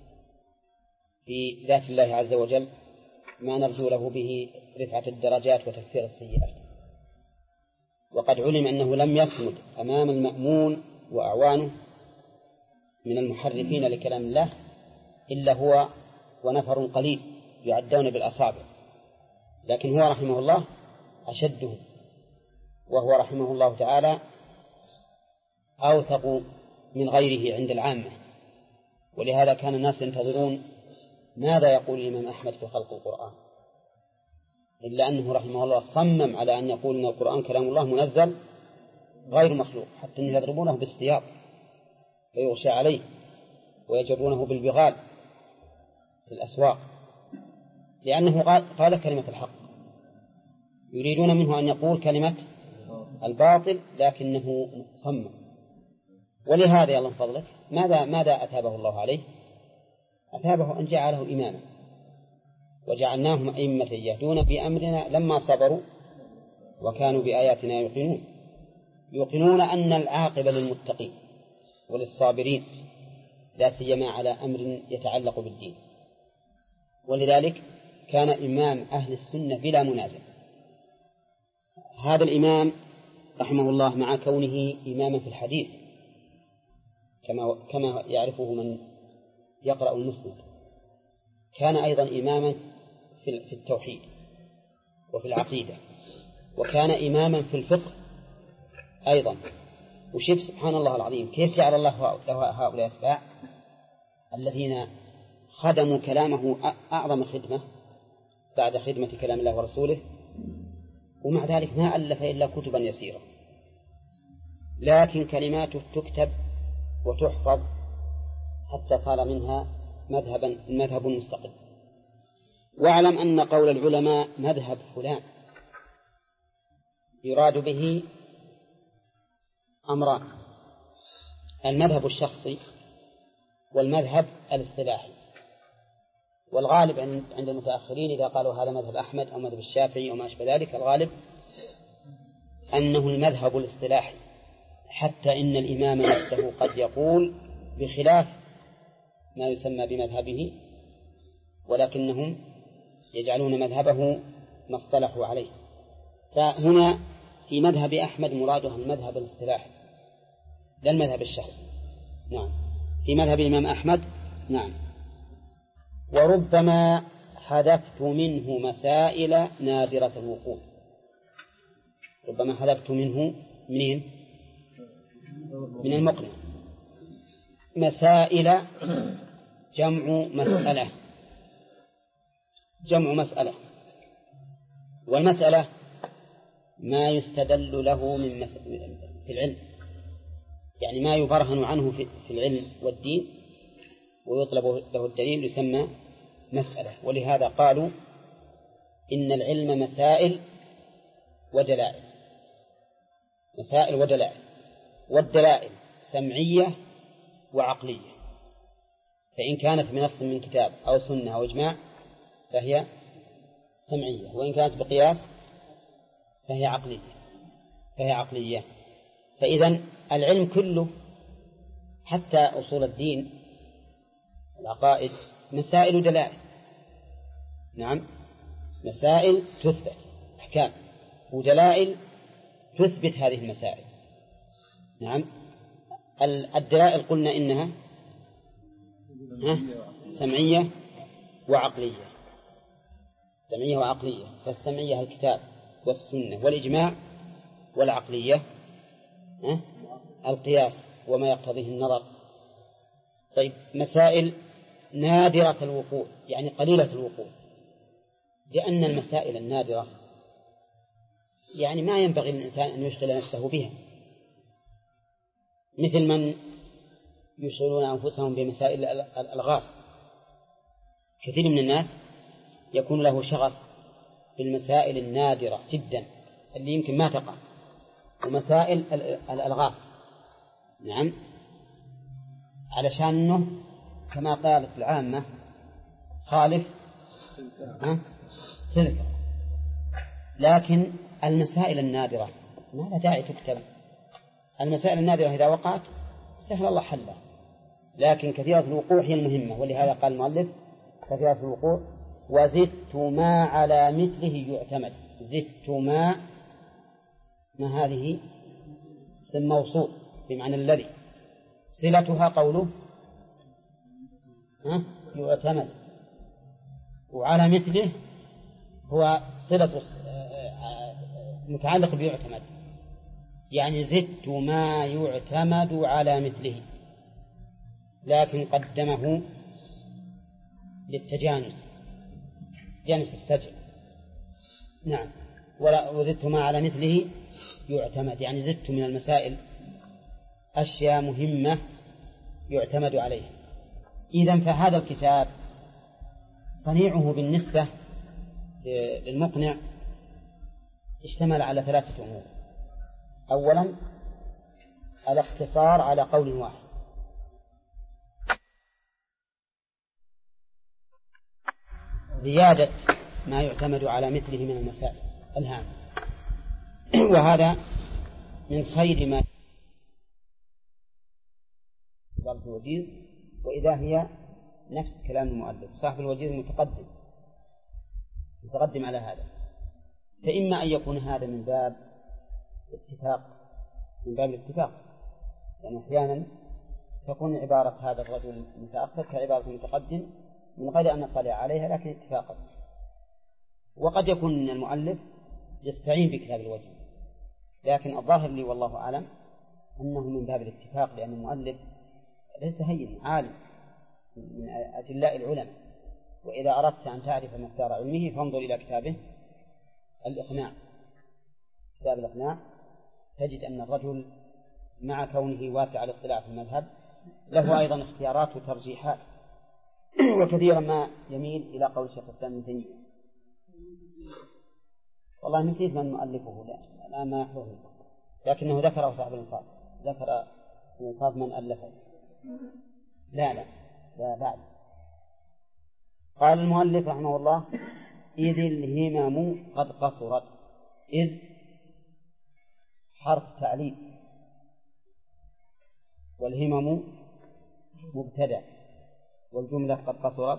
في ذات الله عز وجل ما نرجو له به رفعة الدرجات وتكفير السيئات. وقد علم أنه لم يصمد أمام المأمون وأعوانه من المحرفين لكلام الله إلا هو ونفر قليل يعدون بالأصابع، لكن هو رحمه الله أشدهم، وهو رحمه الله تعالى أوثق من غيره عند العامة. ولهذا كان الناس ينتظرون ماذا يقول الإمام أحمد في خلق القرآن، إلا أنه رحمه الله صمم على أن يقول أن القرآن كلام الله منزل غير مخلوق، حتى أنه يضربونه بالسياط فيغشى عليه ويجرونه بالبغال في الأسواق، لأنه قال كلمة الحق، يريدون منه أن يقول كلمة الباطل لكنه صمم. ولهذا يا الله فضلك ماذا أثابه الله عليه؟ أثابه أن جعله إماما، وجعلناهم أئمة يهدون بأمرنا لما صبروا وكانوا بآياتنا يوقنون أن العاقبة للمتقين وللصابرين، لا سيما على أمر يتعلق بالدين. ولذلك كان إمام أهل السنة بلا منازع. هذا الإمام رحمه الله مع كونه إماما في الحديث كما يعرفه من يقرأ المسند، كان أيضا إماما في التوحيد وفي العقيدة، وكان إماما في الفقه أيضا. وشوف سبحان الله العظيم كيف جعل الله هؤلاء الأتباع الذين خدموا كلامه أعظم خدمة بعد خدمة كلام الله ورسوله، ومع ذلك ما ألف إلا كتبا يسيرة، لكن كلماته تكتب وتحفظ حتى صار منها مذهب مستقل. واعلم أن قول العلماء مذهب فلان يراد به أمران: المذهب الشخصي والمذهب الاصطلاحي. والغالب عند المتأخرين إذا قالوا هذا مذهب أحمد أو مذهب الشافعي أو ما أشبه ذلك، الغالب أنه المذهب الاصطلاحي، حتى إن الإمام نفسه قد يقول بخلاف ما يسمى بمذهبه، ولكنهم يجعلون مذهبه ما اصطلحوا عليه. فهنا في مذهب أحمد مرادها المذهب الاصطلاحي لا المذهب الشخصي. نعم، في مذهب الإمام أحمد. نعم. وربما حذفت منه مسائل نادرة الوقوع. ربما حذفت منه من المقنع. مسائل جمع مسألة، والمسألة ما يستدل له في العلم، يعني ما يبرهن عنه في العلم والدين ويطلب له الدليل يسمى مسألة. ولهذا قالوا إن العلم مسائل ودلائل، والدلائل سمعية وعقلية، فإن كانت بنص من كتاب أو سنة أو إجماع فهي سمعية، وإن كانت بقياس فهي عقلية. فإذا العلم كله حتى أصول الدين العقائد مسائل ودلائل. نعم، مسائل تثبت أحكام، ودلائل تثبت هذه المسائل. نعم. الدلائل قلنا إنها سمعية وعقلية. سمعية وعقلية. فالسمعية الكتاب والسنة والإجماع، والعقلية القياس وما يقتضيه النظر. طيب، مسائل نادرة الوقوع يعني قليلة الوقوع، لأن المسائل النادرة يعني ما ينبغي للإنسان أن يشغل نفسه بها، مثل من يشغلون أنفسهم بمسائل الألغاز. كثير من الناس يكون له شغف بالمسائل النادرة جدا اللي يمكن ما تقع، ومسائل الألغاز. نعم، علشان أنه كما قالت العامة خالف تلك. لكن المسائل النادرة ما لا داعي تكتب. المسائل النادرة إذا وقعت سهل الله حلها، لكن كثيرة الوقوع هي المهمة. ولهذا قال المؤلف كثيرة الوقوع وزدت ما على مثله يعتمد. زدت ما هذه اسم موصول بمعنى الذي، صلتها قوله يعتمد، وعلى مثله هو صلة متعلق بيعتمد، يعني زدت ما يعتمد على مثله، لكن قدمه للتجانس، جانس السجع. نعم. وزدت ما على مثله يعتمد، يعني زدت من المسائل أشياء مهمة يعتمد عليها. إذن فهذا الكتاب صنيعه بالنسبة للمقنع اشتمل على 3 أمور. أولا الاقتصار على قول واحد، زيادة ما يعتمد على مثله من المسائل الهامة، وهذا من خير ما في الوجيز. وإذا هي نفس كلام المؤلف صاحب الوجيز متقدم على هذا، فإما أن يكون هذا من باب الاتفاق، يعني أحيانا تكون عبارة هذا الرجل المتأخر كعبارة المتقدم من غير أن نطلع عليها لكن اتفاقا. وقد يكون المؤلف يستعين بكتاب الوجيز، لكن الظاهر لي والله أعلم أنه من باب الاتفاق، لأن المؤلف ليس هين، عالم من أجلاء العلماء. وإذا أردت أن تعرف مقدار علمه فانظر إلى كتابه الإقناع. كتاب الإقناع تجد أن الرجل مع كونه واسع الاطلاع في المذهب له أيضا اختيارات وترجيحات، وكثيرا ما يميل إلى قول الشيخ الإسلام ابن تيمية. والله نسيت من مؤلفه الآن ما يحضرني، لكنه ذكره صاحب الإنصاف، ذكر الإنصاف من ألفه. لا بعد. قال المؤلف رحمه الله إذ الهمم قد قصرت. إذ حرف تعليل، والهمم مبتدأ، والجملة قد قصرت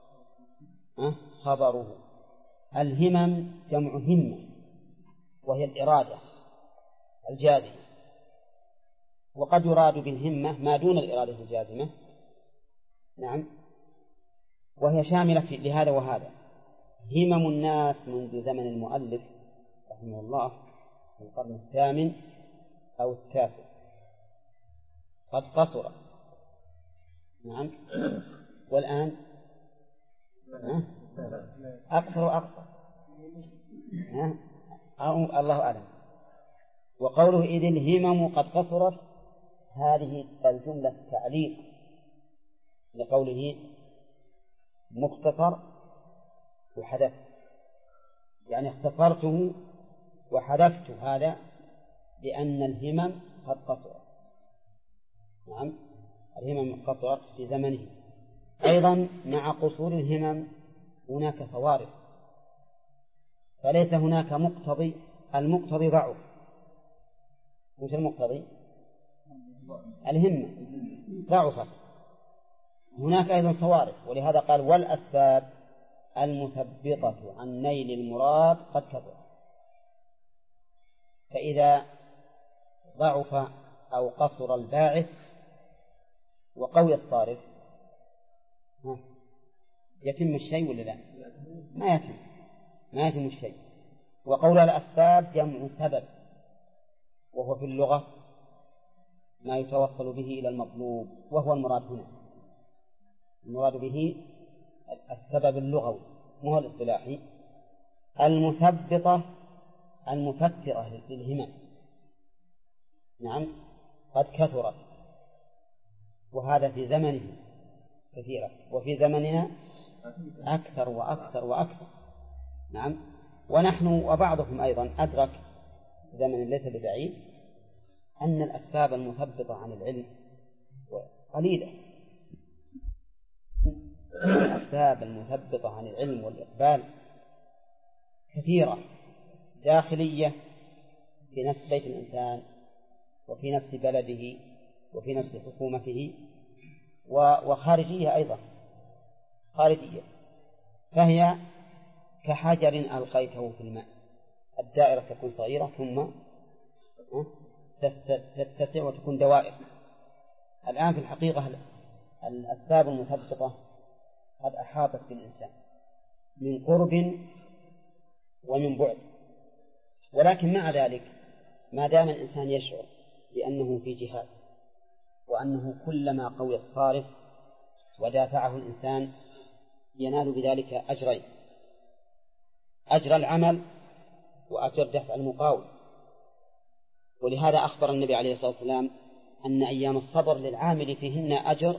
خبره. الهمم جمع همة، وهي الإرادة الجازمة، وقد يراد بالهمة ما دون الإرادة الجازمة. نعم. وهي شاملة لهذا وهذا. همم الناس منذ زمن المؤلف رحمه الله في القرن 8 أو 9 قد قصرت. نعم. والآن أكثر وأقصر، الله أعلم. وقوله إذ الهمم قد قصرت، هذه الجملة تعليق لقوله مختصر وحذف، يعني اختصرته وحذفت هذا لأن الهمم قد قصرت. نعم. الهمم قصرت في زمنه. أيضا مع قصور الهمم هناك صوارف، فليس هناك مقتضي، المقتضي ضعف. وش المقتضي؟ الهمة ضعفت. هناك أيضا صوارف، ولهذا قال والأسباب المثبطة عن نيل المراد قد كثر. فإذا ضعف أو قصر الباعث وقوي الصارف يتم الشيء ولا لا؟ ما يتم الشيء. وقول الأسباب جمع سبب، وهو في اللغة ما يتوصل به إلى المطلوب، وهو المراد هنا. المراد به السبب اللغوي مو الاصطلاحي. المثبطة المفترة للهمم، نعم، قد كثرت، وهذا في زمنه كثيرة، وفي زمننا أكثر وأكثر وأكثر. نعم. ونحن وبعضهم أيضا أدرك زمن ليس ببعيد أن الأسباب المثبطة عن العلم قليلة. الأسباب المثبطة عن العلم والإقبال كثيرة، داخلية في نفس بيت الإنسان، وفي نفس بلده، وفي نفس حكومته، وخارجية أيضا، خارجية. فهي كحجر ألقيته في الماء، الدائرة تكون صغيرة ثم تتسع وتكون دوائر. الآن في الحقيقة الأسباب المثبطة قد أحاطت بالإنسان من قرب ومن بعد، ولكن مع ذلك ما دام الإنسان يشعر بأنه في جهاد، وأنه كلما قوي الصارف ودافعه الإنسان ينال بذلك أجرين: أجر العمل وأجر دفع المقاوم. ولهذا أخبر النبي عليه الصلاة والسلام أن أيام الصبر للعامل فيهن أجر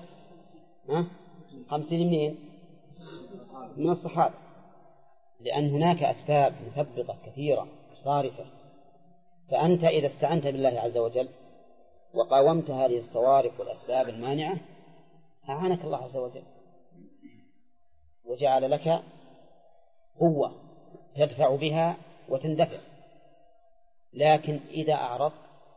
50 من الصحابة، لأن هناك أسباب مثبطة كثيرة صارفة. فأنت إذا استعنت بالله عز وجل وقاومت هذه الصوارف والأسباب المانعة أعانك الله عز وجل وجعل لك قوة تدفع بها وتندفع. لكن إذا أعرضت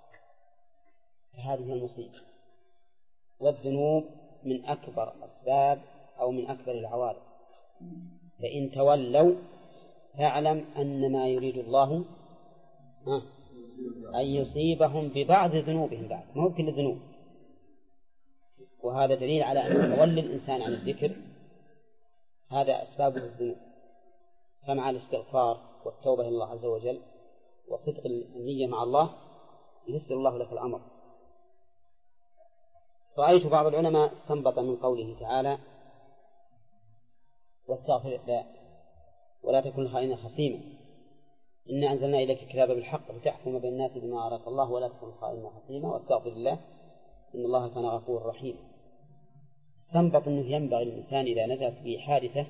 فهذه المصيبة. والذنوب من أكبر أسباب أو من أكبر العوارض، فإن تولوا فاعلم أن ما يريد الله أن يصيبهم ببعض ذنوبهم بعد، ما هو كل الذنوب. وهذا دليل على أن تولي الإنسان عن الذكر هذا أسباب الذنوب، فمع الاستغفار والتوبة إلى الله عز وجل وصدق النية مع الله ييسر الله لك الأمر. رأيت بعض العلماء استنبط من قوله تعالى: واستغفر الله ولا تكن خائنا خصيما إنا أنزلنا إليك الكتاب بالحق لتحكم بين الناس بما أراك الله ولا تكن خائنا خصيما واستغفر الله إن الله كان غفورا رحيما. استنبط أنه ينبغي الإنسان إذا نزلت به حادثة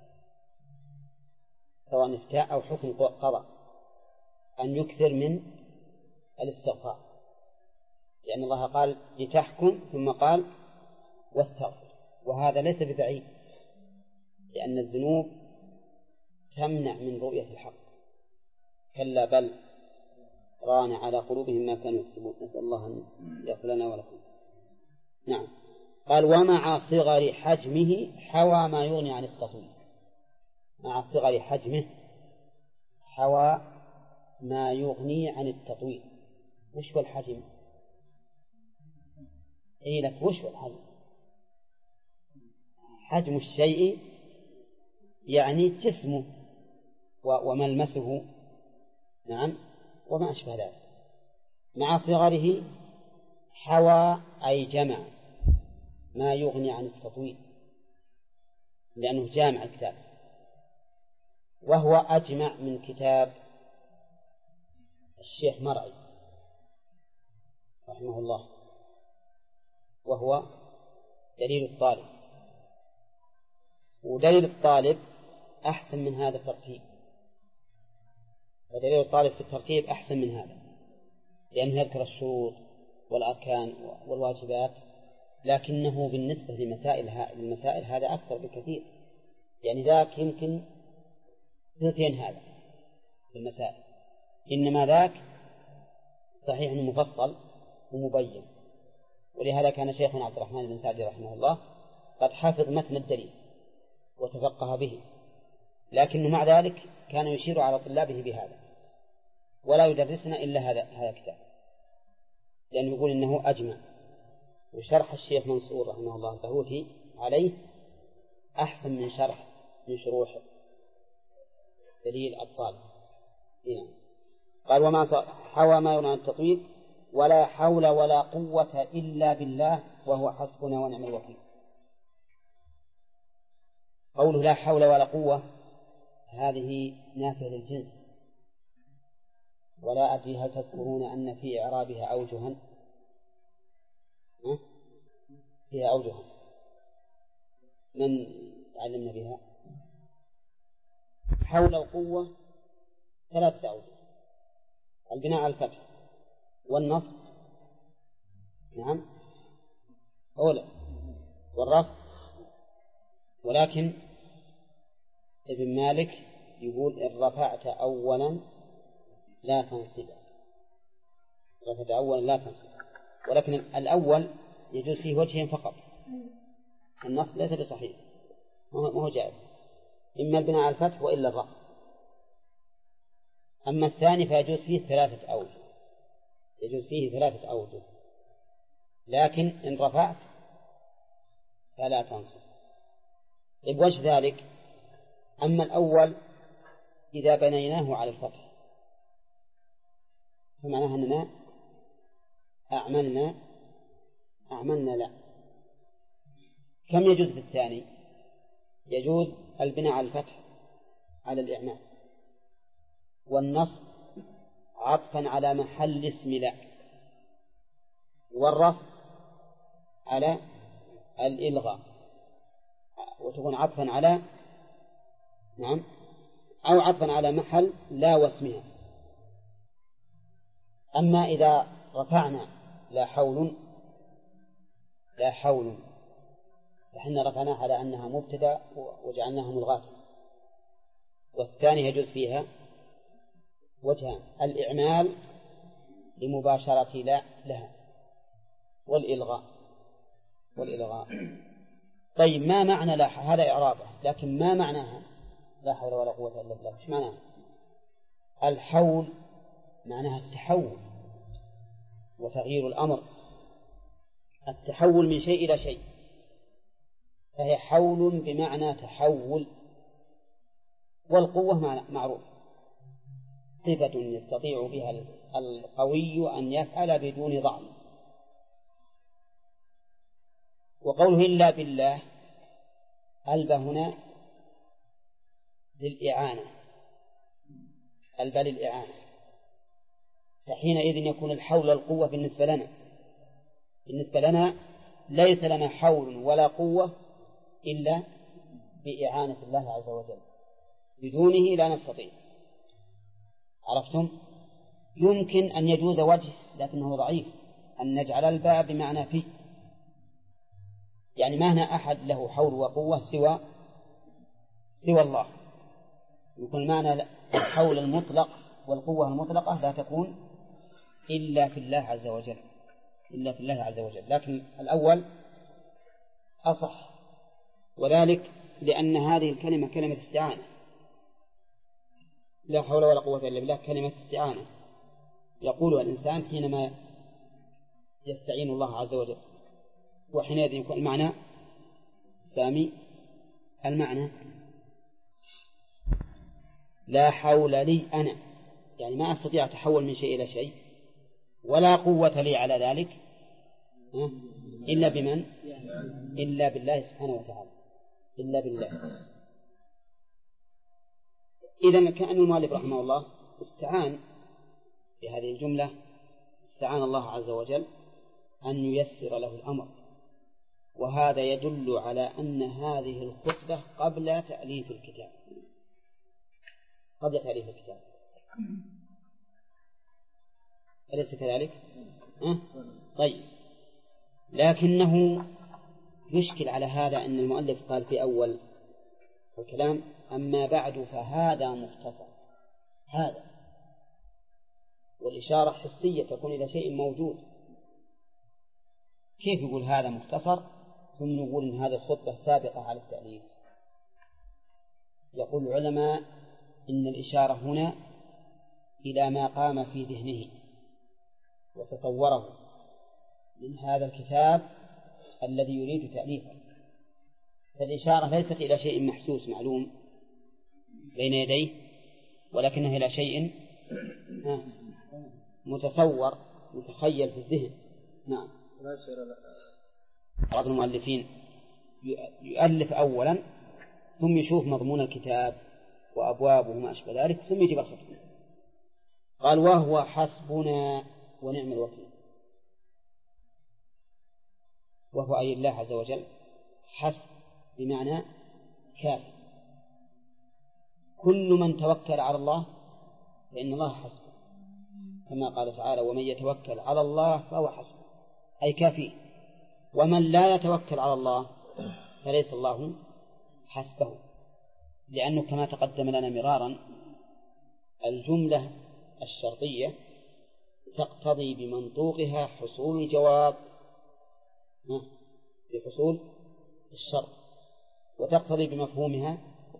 سواء افتاء أو حكم قضاء أن يكثر من الاستغفار، لأن الله قال لتحكم ثم قال واستغفر، وهذا ليس ببعيد، لأن الذنوب تمنع من رؤية الحق. كلا بل ران على قلوبهم ما كانوا يكسبون، نسأل الله أن يغفر لنا ولكم. نعم. قال: ومع صغر حجمه حوى ما يغني عن التطويل. مع صغر حجمه حوى ما يغني عن التطويل. وش هو الحجم؟ أي لك وش هو الحجم؟ حجم الشيء يعني جسمه وملمسه، نعم، وما أشبه ذلك. مع صغره حوى أي جمع ما يغني عن التطويل، لأنه جامع الكتاب، وهو أجمع من كتاب الشيخ مرعي رحمه الله، وهو دليل الطالب. ودليل الطالب أحسن من هذا الترتيب، ودليل الطالب في الترتيب أحسن من هذا، لأنه يذكر الشروط والأركان والواجبات، لكنه بالنسبة للمسائل هذا أكثر بكثير. يعني ذاك يمكن ثلثين هذا في المسائل، إنما ذاك صحيح أنه مفصل ومبين. ولهذا كان شيخنا عبد الرحمن بن سعدي رحمه الله قد حفظ متن الدليل وتفقه به، لكنه مع ذلك كان يشير على طلابه بهذا، ولا يدرسنا إلا هذا الكتاب، لأنه يقول إنه أجمع. وشرح الشيخ منصور رحمه الله البهوتي عليه أحسن من شروح دليل الطالب. قال وما حوى ما يرى عن التطويل ولا حول ولا قوة إلا بالله وهو حسبنا ونعم الوكيل. قوله لا حول ولا قوة هذه نافية للجنس، ولا أدري هل تذكرون أن في إعرابها أوجها؟ فيها أوجها من تعلمنا بها؟ حول وقوة 3 أوجه: البناء على الفتح والنصب، نعم، أولا، والرفع. ولكن ابن مالك يقول إن رفعت أولا لا تنصب، رفعت أولا لا تنصب. ولكن الأول يجوز فيه وجهين فقط، النصب ليس بصحيح، ما هو جائز، إما البناء على الفتح وإلا الرفع. أما الثاني فيجوز فيه 3 أوجه، يجوز فيه 3 أوجه، لكن إن رفعت فلا تنصب. بوجه ذلك: أما الأول إذا بنيناه على الفتح فمعناها أننا أعملنا لا. كم يجوز في الثاني؟ يجوز البناء على الفتح على الإعمال، والنصب عطفا على محل اسم لا، والرفع على الإلغاء، وتكون عطفا على نعم أو عطفا على محل لا واسمها. أما إذا رفعنا لا حول فإحنا رفعناها على أنها مبتدأ وجعلناها ملغاة. والثاني يجوز فيها وجهان: الإعمال لمباشرة لا لها، والإلغاء. طيب ما معنى لا؟ هذا إعرابه، لكن ما معناها لا حول ولا قوة إلا بالله؟ إيش معناها؟ الحول معناها التحول وتغيير الأمر، التحول من شيء إلى شيء، فهي حول بمعنى تحول. والقوة معروف، صفة يستطيع بها القوي أن يفعل بدون ضعف. وقوله إلا بالله ألبى هنا للإعانة، للإعانة، فحينئذ يكون الحول والقوة بالنسبة لنا ليس لنا حول ولا قوة إلا بإعانة الله عز وجل، بدونه لا نستطيع. عرفتم؟ يمكن أن يجوز وجه لكنه ضعيف، أن نجعل الباء بمعنى فيه، يعني ما هنا أحد له حول وقوة سوى الله. يكون معنى الحول المطلق والقوة المطلقة لا تكون إلا في الله عز وجل، لكن الأول أصح، وذلك لأن هذه الكلمة كلمة استعانة، لا حول ولا قوة إلا بالله كلمة استعانة يقولها الإنسان حينما يستعين الله عز وجل، وحينئذ يكون المعنى سامي. المعنى لا حول لي أنا، يعني ما أستطيع أتحول من شيء إلى شيء، ولا قوة لي على ذلك إلا بمن؟ إلا بالله سبحانه وتعالى، إلا بالله. إذن كأن المؤلف رحمه الله استعان بهذه الجملة، استعان الله عز وجل أن ييسر له الأمر، وهذا يدل على أن هذه الخطبة قبل تأليف الكتاب، أليس كذلك؟ طيب، لكنه يشكل على هذا أن المؤلف قال في أول الكلام أما بعد فهذا مختصر، هذا والإشارة حسية تكون إلى شيء موجود، كيف يقول هذا مختصر ثم يقول إن هذه الخطبة سابقة على التأليف؟ يقول العلماء إن الإشارة هنا إلى ما قام في ذهنه وتصوره من هذا الكتاب الذي يريد تأليفه. فالإشارة ليست إلى شيء محسوس معلوم بين يديه، ولكنها إلى شيء متصور متخيل في الذهن. نعم. بعض المؤلفين يؤلف أولا ثم يشوف مضمون الكتاب وأبوابه وما أشبه ذلك ثم يجيب الختم. قال وهو حسبنا ونعم الوكيل. وهو أي الله عز وجل، حسب بمعنى كافي. كل من توكل على الله فإن الله حسبه، كما قال تعالى ومن يتوكل على الله فهو حسبه، أي كافي. ومن لا يتوكل على الله فليس الله حسبه، لأنه كما تقدم لنا مرارا الجملة الشرطية تقتضي بمنطوقها حصول الجواب بحصول الشرط، وتقتضي بمفهومها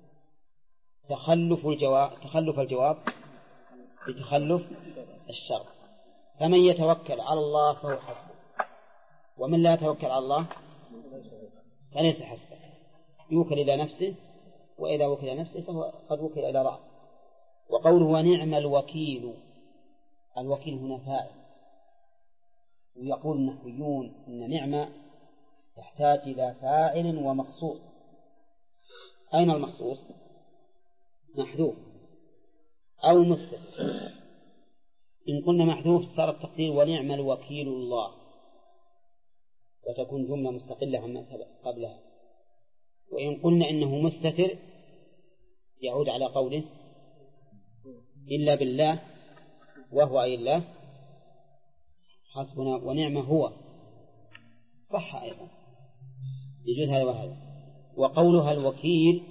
تخلف الجواب بتخلف الشرط. فمن يتوكل على الله فهو حسبه، ومن لا يتوكل على الله فليس حسبه. يوكل إلى نفسه، وإذا وكل إلى نفسه فهو قد وكل إلى الله. وقوله ونعم الوكيل، الوكيل هنا فاعل. ويقول النحويون إن نعمة تحتاج إلى فاعل ومخصوص. أين المخصوص؟ محذوف أو مستتر. إن قلنا محذوف صار التقدير ونعم الوكيل الله، وتكون جملة مستقلة عما سبق قبلها. وإن قلنا إنه مستتر يعود على قوله إلا بالله، وهو أي الله حسبنا ونعم هو، صح أيضا يجوز هذا وهذا. وقولها الوكيل،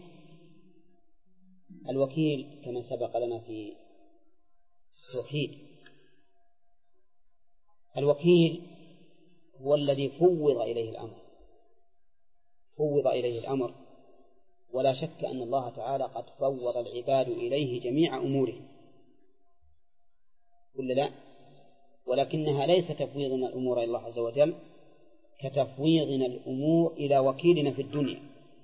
الوكيل كما سبق لنا في التوحيد، الوكيل هو الذي فوض إليه الأمر، فوض إليه الأمر. ولا شك أن الله تعالى قد فوض العباد إليه جميع أمورهم، ولا لا؟ ولكنها ليس تفويضنا الأمور إلى الله عز وجل كتفويضنا الأمور إلى وكيلنا في الدنيا.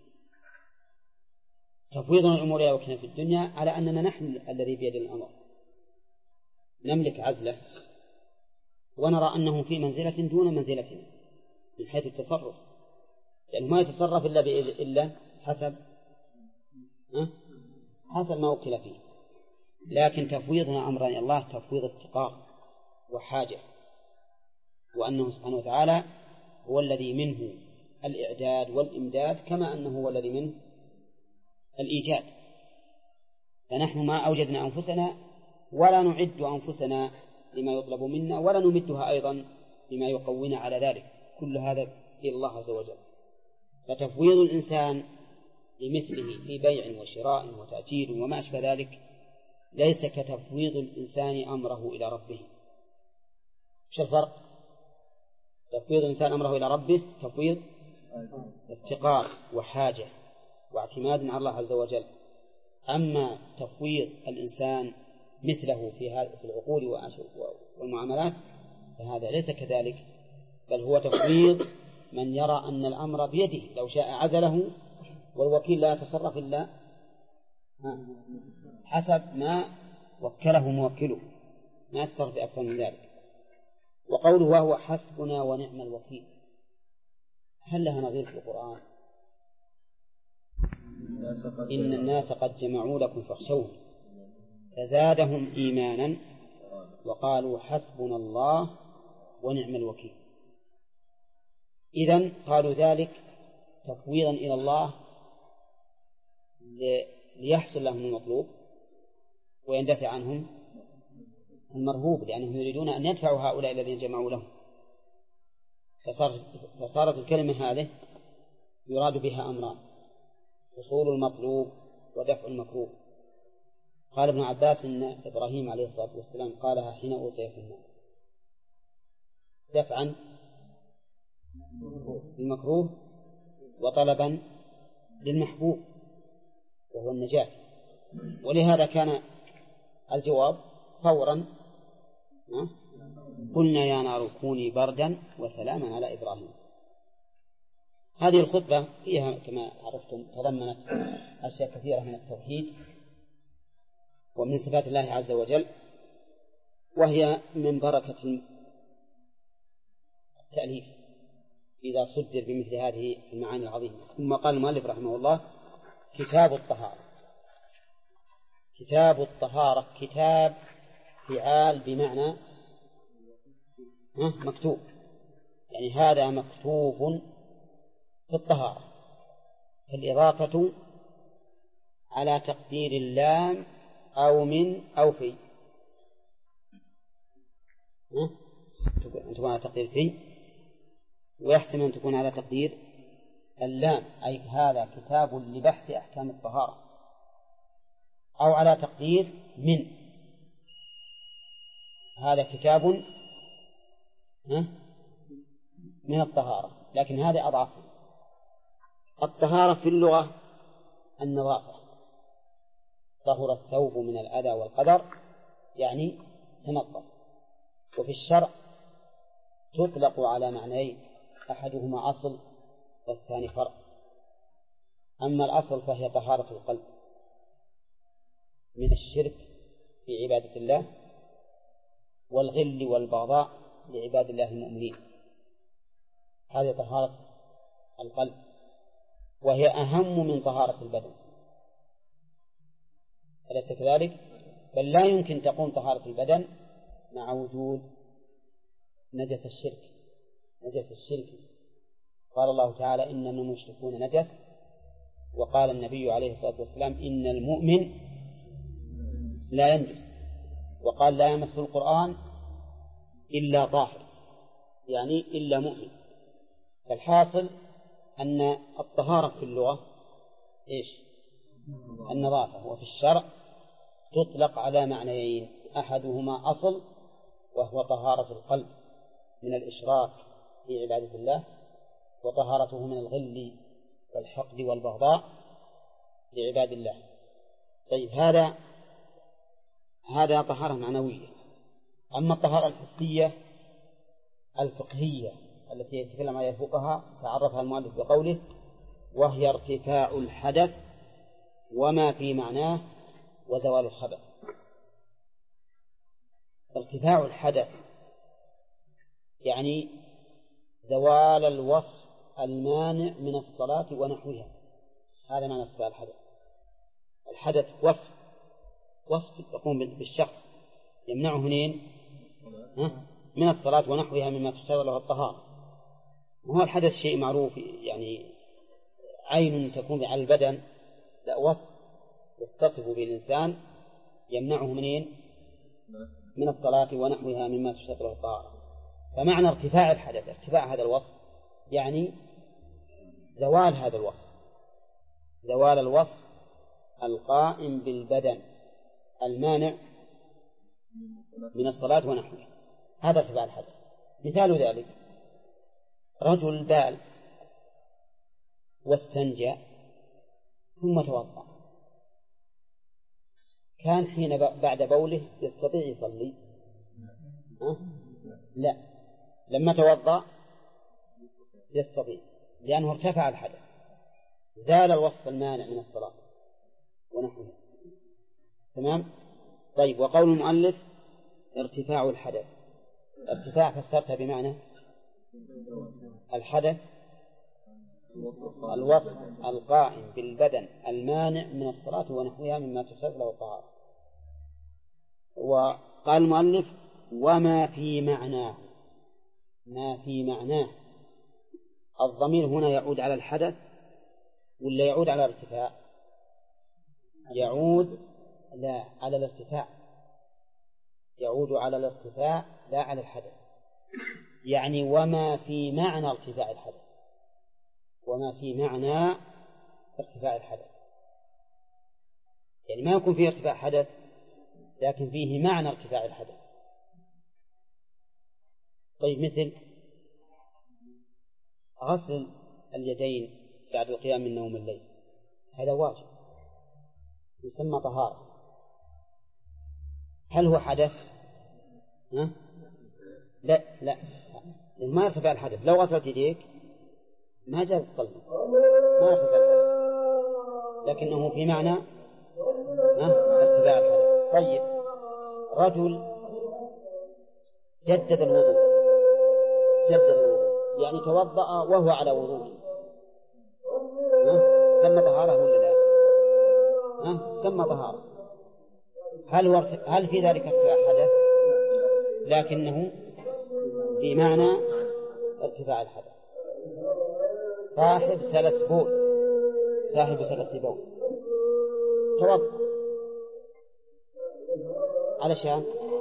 تفويضنا الأمور إلى وكيلنا في الدنيا على أننا نحن الذي بيد الأمر، نملك عزله ونرى أنه في منزلة دون منزلتنا من حيث التصرف، لأنه ما يتصرف إلا حسب ما وكل فيه. لكن تفويضنا أمرا إلى الله تفويض اتقاء وحاجة، وأنه سبحانه وتعالى هو الذي منه الإعداد والإمداد، كما أنه هو الذي منه الإيجاد. فنحن ما أوجدنا أنفسنا ولا نعد أنفسنا لما يطلب منا، ولا نمدها أيضا بما يقوينا على ذلك. كل هذا إلى الله عز وجل. فتفويض الإنسان لمثله في بيع وشراء وتأجير وما أشبه ذلك ليس كتفويض الإنسان أمره إلى ربه. شو الفرق؟ تفويض الإنسان أمره إلى ربه تفويض افتقار وحاجة واعتماد على الله عز وجل. أما تفويض الإنسان مثله في العقول والمعاملات فهذا ليس كذلك، بل هو تفويض من يرى أن الأمر بيده، لو شاء عزله، والوكيل لا يتصرف إلا حسب ما وكله موكله، ما يتصرف أكثر من ذلك. وقوله وهو حسبنا ونعم الوكيل، هل لها نظير في القرآن؟ إن الناس قد جمعوا لكم فاخشوهم فزادهم إيمانا وقالوا حسبنا الله ونعم الوكيل. إذن قالوا ذلك تفويضا إلى الله ليحصل لهم المطلوب ويندفع عنهم المرهوب، لأنهم يريدون أن يدفعوا هؤلاء الذين جمعوا لهم. فصارت الكلمة هذه يراد بها أمران: حصول المطلوب ودفع المكروه. قال ابن عباس إن إبراهيم عليه الصلاة والسلام قالها حين أوصي في النار، دفعا للمكروه وطلبا للمحبوب. وهو النجاة. ولهذا كان الجواب فورا قلنا يا نار كوني بردا وسلاما على إبراهيم. هذه الخطبة فيها كما عرفتم تضمنت أشياء كثيرة من التوحيد ومن صفات الله عز وجل، وهي من بركة التأليف إذا صدر بمثل هذه المعاني العظيمة. ثم قال المؤلف رحمه الله: كتاب الطهارة. كتاب الطهارة كتاب فعال بمعنى مكتوب، يعني هذا مكتوب في الطهارة. الإضافة على تقدير اللام أو من أو في، أن تكون على تقدير في، ويحتمل أن تكون على تقدير اللام، أي هذا كتاب لبحث أحكام الطهارة، أو على تقدير من، هذا كتاب من الطهارة. لكن هذا أضعف. الطهارة في اللغة النظافة، طهر الثوب من الأذى والقدر، يعني تنظف. وفي الشرع تطلق على معنيين: أحدهما أصل والثاني فرع. أما الأصل فهي طهارة القلب من الشرك في عبادة الله والغل والبغضاء لعباد الله المؤمنين، هذه طهارة القلب، وهي أهم من طهارة البدن، أليس كذلك؟ بل لا يمكن تقوم طهارة البدن مع وجود نجس الشرك. نجس الشرك قال الله تعالى: إنما المشركون نجس، وقال النبي عليه الصلاة والسلام: إن المؤمن لا ينجس، وقال: لا يمس القرآن إلا طاهر، يعني إلا مؤمن. فالحاصل أن الطهارة في اللغة إيش؟ النظافة. وفي الشرع تطلق على معنيين: أحدهما أصل وهو طهارة القلب من الإشراك في عبادة الله، وطهارته من الغل والحقد والبغضاء لعباد الله. طيب، هذا طهارة معنوية. أما الطهارة الحسية الفقهية التي يتكلم عليها الفقهاء تعرفها المؤلف بقوله: وهي ارتفاع الحدث وما في معناه وزوال الخبث. ارتفاع الحدث يعني زوال الوصف المانع من الصلاة ونحوها، هذا معنى ارتفاع الحدث. الحدث وصف يقوم بالشخص يمنعه منين؟ من الصلاة ونحوها مما تشتغل له الطهارة. وهو الحدث شيء معروف، يعني عين تكون على البدن، لا وصف يتصف به الإنسان يمنعه منين؟ من الصلاة ونحوها مما تشتغل له الطهارة. فمعنى ارتفاع الحدث ارتفاع هذا الوصف، يعني زوال هذا الوصف، زوال الوصف القائم بالبدن المانع من الصلاة ونحوها، هذا ارتفاع الحدث. مثال ذلك: رجل بال واستنجى ثم توضأ، كان حين بعد بوله يستطيع يصلي؟ لا، لما توضأ يستطيع، لأنه ارتفع الحدث، زال الوصف المانع من الصلاة ونحوها. تمام؟ طيب، وقول المؤلف ارتفاع الحدث، ارتفاع فسرتها بمعنى الحدث الوصف القائم بالبدن المانع من الصلاة ونحوها مما تشتغل له الطهارة. وقال المؤلف: وما في معناه. ما في معناه، الضمير هنا يعود على الحدث ولا يعود على الارتفاع؟ يعود على الارتفاع، يعود على الارتفاع لا على الحدث. يعني وما في معنى ارتفاع الحدث، وما في معنى ارتفاع الحدث، يعني ما يكون فيه ارتفاع حدث لكن فيه معنى ارتفاع الحدث. طيب، مثل غسل اليدين بعد القيام من نوم الليل، هذا واجب، يسمى طهارة. هل هو حدث؟ لا لا، ما يرتفع الحدث. لو غسلت يديك ما جاز تصلي، ما يرتفع الحدث، لكنه في معنى ارتفاع الحدث. طيب، رجل جدد الوضوء يعني توضأ وهو على وضوء، سمى طهارة ولا لا؟ سمى طهارة. هل في ذلك ارتفاع حدث؟ لكنه في معنى ارتفاع الحدث. صاحب سلس بول توضأ علشان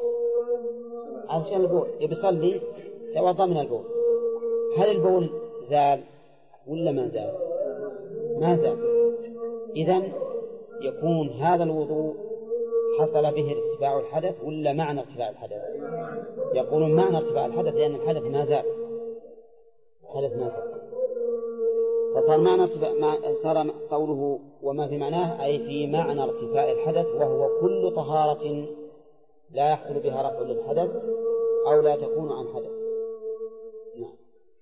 البول، يصلي، توضأ من البول. هل البول زال ولا ما زال؟ ما زال. إذن يكون هذا الوضوء حصل به ارتفاع الحدث ولا معنى ارتفاع الحدث؟ يقولون معنى ارتفاع الحدث، لأن الحدث ما زال. فصار معنى صار قوله وما في معناه أي في معنى ارتفاع الحدث، وهو كل طهارة لا يحصل بها رفع للحدث أو لا تكون عن حدث. نعم.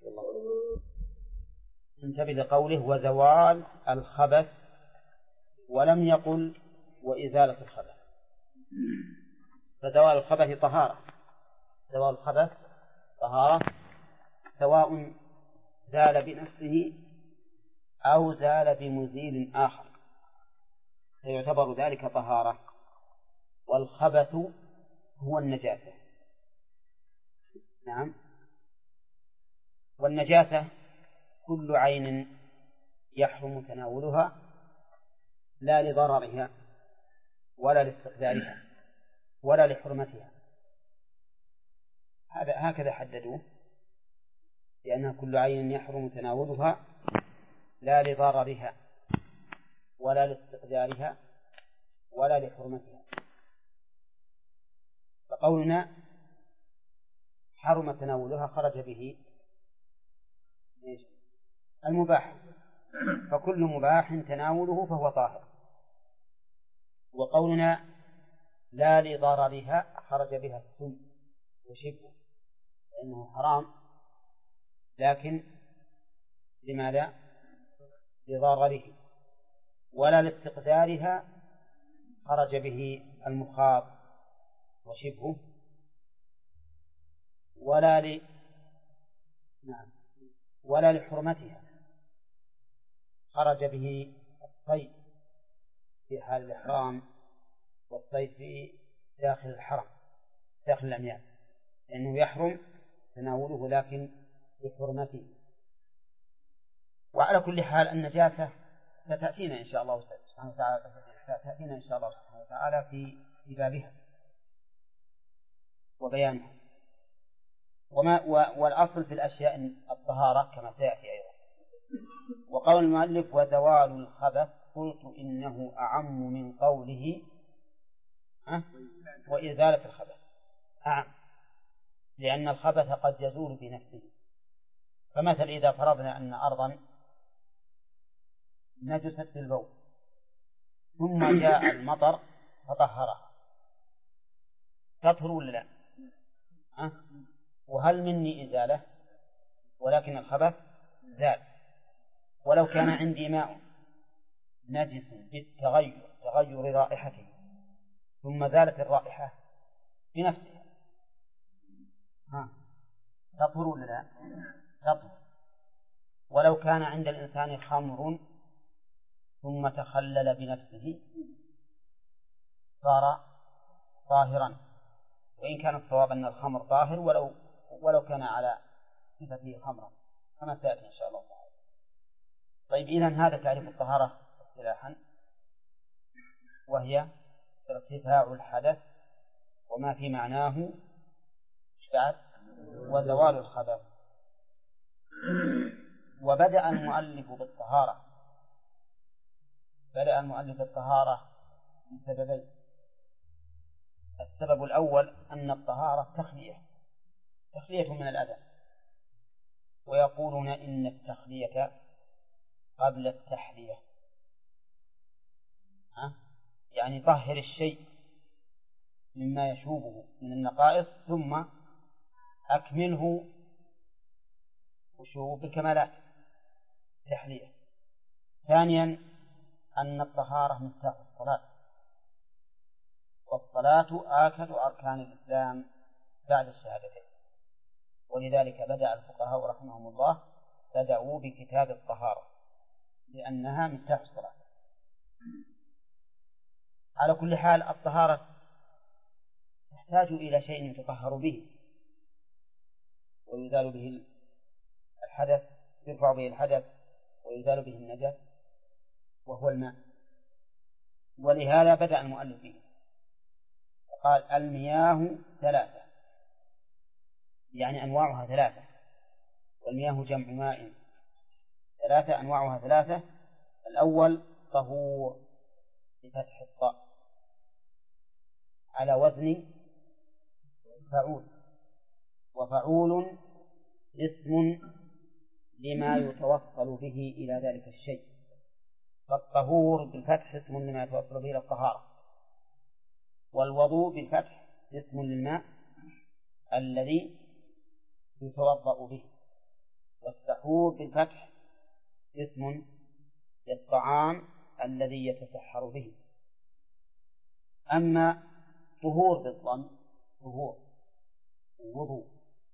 انتبه لقوله وزوال الخبث، ولم يقل وإزالة الخبث. فزوال الخبث طهارة، سواء زال بنفسه أو زال بمزيل آخر فيعتبر ذلك طهارة. والخبث هو النجاسة. نعم. والنجاسة كل عين يحرم تناولها لا لضررها ولا لاستقذارها ولا لحرمتها. هكذا حددوه، لأنها كل عين يحرم تناولها لا لضررها ولا لاستقذارها ولا لحرمتها. فقولنا حرم تناولها خرج به المباح، فكل مباح تناوله فهو طاهر. وقولنا لا لضررها خرج بها السم وشبه، لأنه حرام لكن لماذا؟ لضرره. ولا لاستقدارها خرج به المخاط وشبهه. ولا لحرمتها خرج به الصيد في حال الإحرام والصيد في داخل الحرم داخل الأميال، لأنه يحرم تناوله لكن لحرمته. وعلى كل حال النجاسة ستأتينا إن شاء الله سبحانه وتعالى في بابها وبيانها. والأصل في الأشياء الطهارة كما سيأتي أيضا. وقول المؤلف وزوال الخبث، قلت إنه أعم من قوله وإزالة الخبث، أعم، لأن الخبث قد يزول بنفسه. فمثل إذا فرضنا أن أرضا نجست بالبول ثم جاء المطر فطهرها، تطهر ولا لا؟ وهل مني إزالة؟ ولكن الخبث زال. ولو كان عندي ماء نجس تغير رائحته ثم زالت الرائحة بنفسها، تطهر ولا لا؟ تطهر. ولو كان عند الإنسان خمر ثم تخلل بنفسه صار طاهرا، وإن كان الصواب أن الخمر طاهر ولو كان على صفته خمرا كما سيأتي إن شاء الله تعالى. طيب، إذن هذا تعريف الطهارة اصطلاحا، وهي ارتفاع الحدث وما في معناه وزوال الخبث. وبدأ المؤلف بالطهارة من سببين. السبب الأول أن الطهارة تخلية من الأذى، ويقولون إن التخلية قبل التحلية. يعني طهر الشيء مما يشوبه من النقائص ثم أكمله وشوب بالكمالات تحلية. ثانيا أن الطهارة مفتاح الصلاة، والصلاة آكد أركان الإسلام بعد الشهادتين، ولذلك بدأ الفقهاء رحمهم الله بدأوا بكتاب الطهارة لأنها مفتاح الصلاة. على كل حال الطهارة تحتاج إلى شيء يتطهر به ويزال به الحدث، يرفع به الحدث ويزال به النجس، وهو الماء. ولهذا بدأ المؤلف به قال المياه ثلاثة، يعني أنواعها ثلاثة، والمياه جمع ماء، ثلاثة أنواعها ثلاثة. الأول طهور بفتح الطاء على وزن فعول، وفعول اسم لما يتوصل به إلى ذلك الشيء، فالطهور بالفتح اسم لما يتوصل به إلى الطهارة، والوضوء بالفتح اسم للماء الذي يتوضأ به، والسحور بالفتح اسم للطعام الذي يتسحر به. أما طهور بالضم طهور وضوء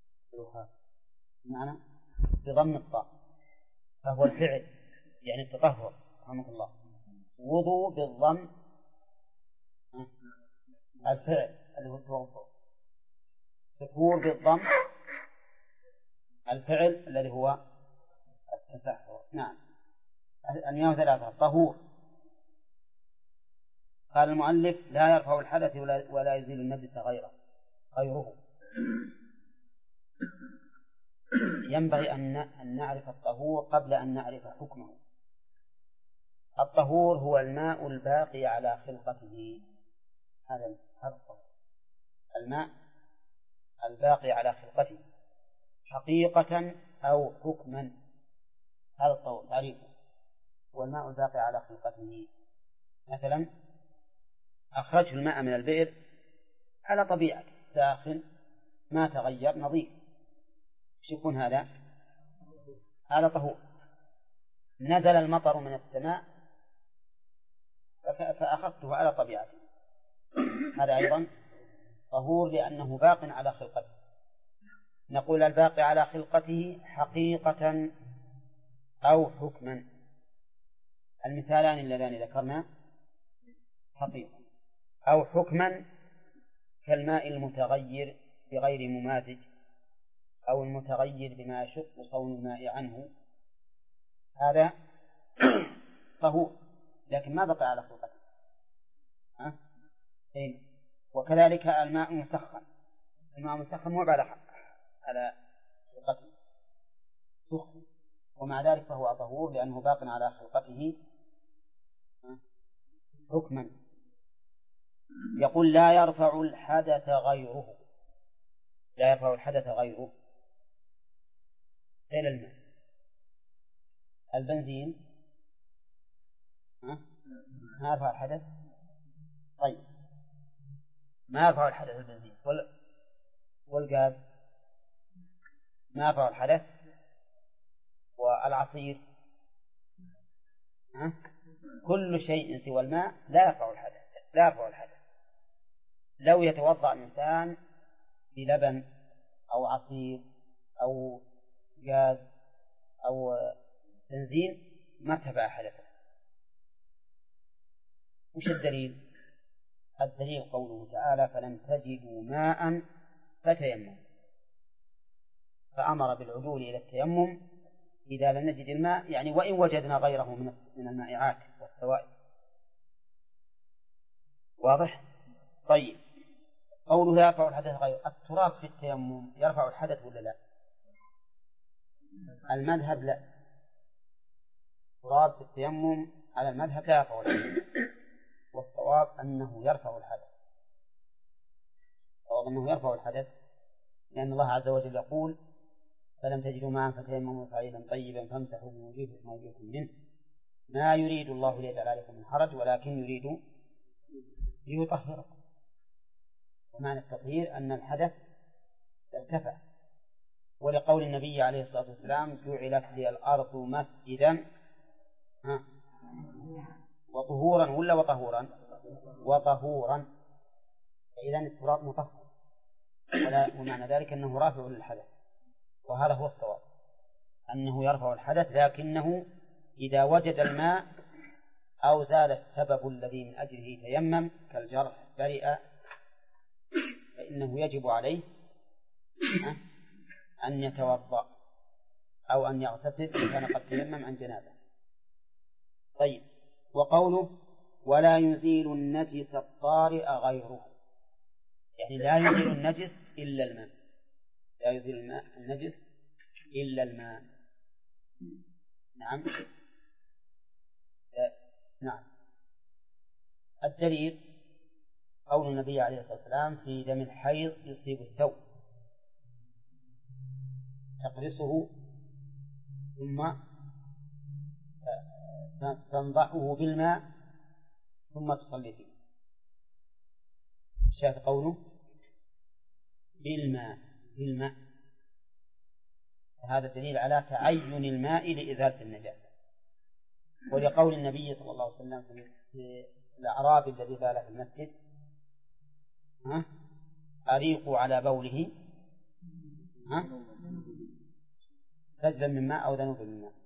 معنى بضم الطاء فهو الفعل يعني التطهر رحمه الله. وضوء بالضم الفعل اللي هو التوضؤ. سحور بالضم الفعل الذي هو التسحر. نعم. المياه ثلاثة طهور. قال المؤلف لا يرفع الحدث ولا يزيل النجس غيره. ينبغي أن نعرف الطهور قبل أن نعرف حكمه. الطهور هو الماء الباقي على خلقته، هذا الطهور، الماء الباقي على خلقته حقيقة أو حكما. هذا الطهور تعريفه هو الماء الباقي على خلقته. مثلا أخرجه الماء من البئر على طبيعة ساخن ما تغير نظيف، يكون هذا طهور. نزل المطر من السماء فأخذته على طبيعته، هذا أيضا طهور لأنه باق على خلقته. نقول الباقي على خلقته حقيقة أو حكما. المثالان اللذان ذكرنا حقيقة أو حكما كالماء المتغير بغير ممازج أو المتغير بما يشق صون الماء عنه، هذا طهور لكن ما بقي على خلقته. وكذلك الماء مسخن، الماء مسخن مو على خلقته سخن، ومع ذلك فهو طهور لأنه باق على خلقته حكما. يقول لا يرفع الحدث غيره، لا يرفع الحدث غيره غير الماء. البنزين ما يرفع الحدث، طيب ما يرفع الحدث البنزين، والغاز ما يرفع الحدث، والعصير كل شيء سوى الماء لا يرفع الحدث، لا يرفع الحدث. لو يتوضأ الإنسان بلبن أو عصير أو غاز أو بنزين ما ارتفع حدثه. وش الدليل؟ الدليل قوله تعالى فلم تجدوا ماء فتيمموا، فأمر بالعدول إلى التيمم إذا لم نجد الماء، يعني وإن وجدنا غيره من المائعات والسوائل. واضح؟ طيب قوله يرفع الحدث غيره، التراب في التيمم يرفع الحدث ولا لا؟ المذهب لا، التراب في التيمم على المذهب لا يرفع الحدث، والصواب أنه يرفع الحدث. الصواب أنه يرفع الحدث لأن الله عز وجل يقول فلم تجدوا ماء فتيمموا صعيدا طيبا فامسحوا بوجوهكم وأيديكم منه ما يريد الله ليجعل عليكم من حرج ولكن يريد ليطهره. ومعنى التطهير أن الحدث ارتفع. ولقول النبي عليه الصلاة والسلام جعلت لي الأرض مسجدا وطهورا ولا وطهورا؟ وطهورا. فإذا التراب مطهر، ومعنى ذلك أنه رافع للحدث، وهذا هو الصواب، أنه يرفع الحدث، لكنه إذا وجد الماء أو زال السبب الذي من أجله تيمم كالجرح برئ، فإنه يجب عليه أن يتوضأ أو أن يغتسل إن كان قد تيمم عن جنابه. طيب، وقوله ولا يزيل النجس الطارئ غيره، يعني لا يزيل النجس إلا الماء، لا يزيل النجس إلا الماء. نعم. نعم. الدليل قول النبي عليه الصلاة والسلام في دم الحيض يصيب الثوب تقرصه ثم تنضحه بالماء ثم تصلي فيه. شاهد قوله بالماء، هذا دليل على تعين الماء لإزالة النجاسة. ولقول النبي صلى الله عليه وسلم في الأعرابي الذي بال في المسجد أريقوا على بوله سجلا من ماء أو ذنوبا من ماء.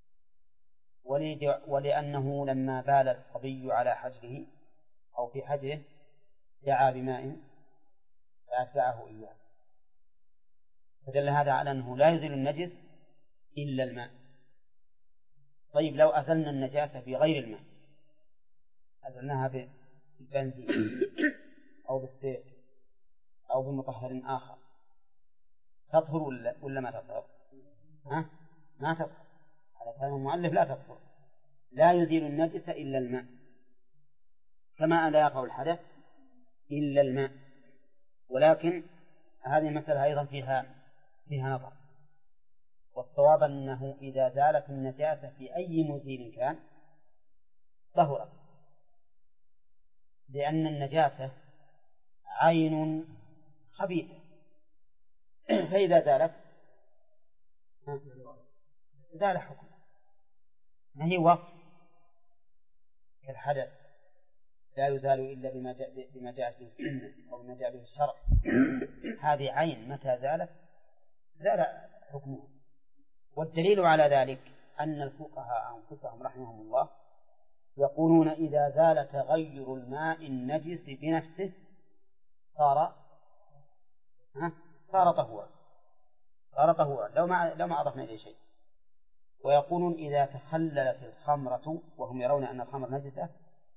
ولأنه لما بال الصبي على حجره أو في حجره دعا بماء فأتبعه إياه، فدل هذا على أنه لا يزيل النجس إلا الماء. طيب، لو أزلنا النجاسة بغير الماء، أزلناها بالبنزين أو بالزيت أو بمطهر آخر، تطهر ولا ما تطهر؟ ما تطهر. على كلام المؤلف لا تطهر. لا يزيل النجس إلا الماء، كما لا يقع الحدث إلا الماء. ولكن هذه المسألة أيضا فيها نظر، والصواب أنه إذا زالت النجاسة في أي مزيل كان طهرت، لأن النجاسة عين خبيثة، فإذا زالت زال حكم، ما هي وصف كالحدث لا يزال إلا بما جاء به السنة أو بما جاء به الشرع. هذه عين متى زالت زال حكمها. والدليل على ذلك أن الفقهاء أنفسهم رحمهم الله يقولون إذا زال تغير الماء النجس بنفسه صار طهورا لو ما أضفنا إليه شيء. ويقولون إذا تخللت الخمرة وهم يرون أن الخمر نجسة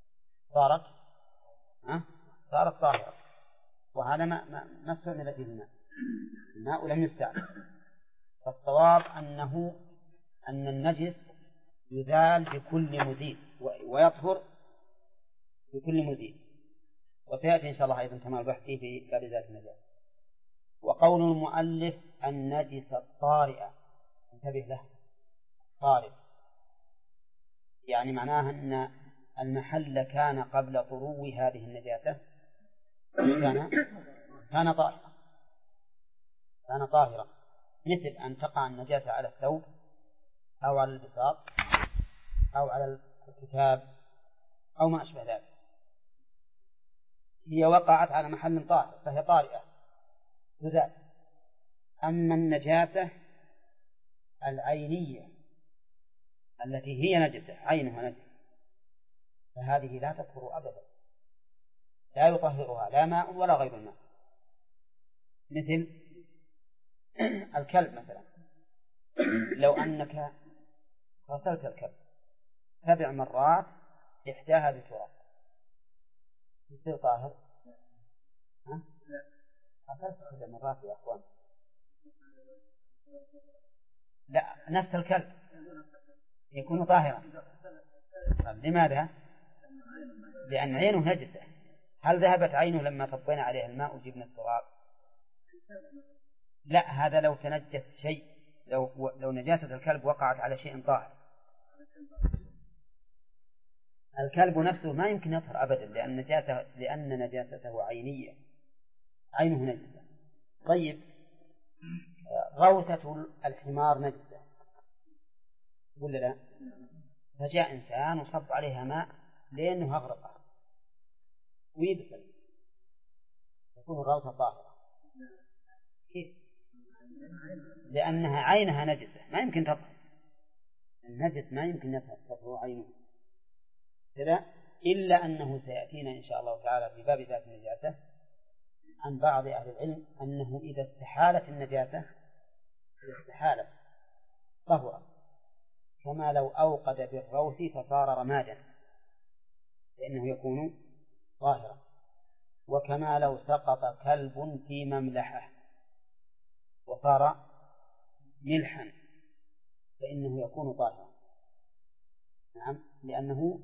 صارت طاهرة، وهذا ما استعمل فيه الماء لم يستعمل. فالصواب أن النجس يزال بكل مزيل ويطهر بكل مزيل. وسيأتي إن شاء الله أيضا كما البحث في باب ذات النجاسة. وقول المؤلف النجس الطارئة، انتبه له، طارئ يعني معناها أن المحل كان قبل طرو هذه النجاسة كان طاهرا، مثل أن تقع النجاسة على الثوب أو على البساط أو على الكتاب أو ما أشبه ذلك، هي وقعت على محل طاهر فهي طارئة تزال. أما النجاسة العينية التي هي نجسة عينها نجسة فهذه لا تطهر أبدا، لا يطهرها لا ماء ولا غير الماء. مثل الكلب مثلا، لو أنك غسلت الكلب 7 مرات إحداها بتراب يصير طاهر؟ غسلت 7 مرات يا أخوان، لا نفس الكلب يكون طاهرا. لماذا؟ لأن عينه نجسة. هل ذهبت عينه لما صبينا عليه الماء وجبنا التراب؟ لا، هذا لو تنجس شيء، لو نجاسة الكلب وقعت على شيء طاهر. الكلب نفسه ما يمكن يطهر أبدا لأن نجاسته عينية، عينه نجسة. طيب غوثة الحمار نجسة ولا لا؟ فجاء إنسان وصب عليها ماء لأنه أغرقه ويدخل، تكون غوثة طاهرة. كيف؟ لأنها عينها نجسة ما يمكن تطهر، النجس ما يمكن تطهر عينه كذا، إلا أنه سيأتينا إن شاء الله تعالى في باب ذات النجاسة عن بعض أهل العلم أنه إذا استحالت النجاسة استحالت طهرا، كما لو أوقد بالروث فصار رمادا فإنه يكون طاهرا، وكما لو سقط كلب في مملحة وصار ملحا فإنه يكون طاهرا. نعم، لأنه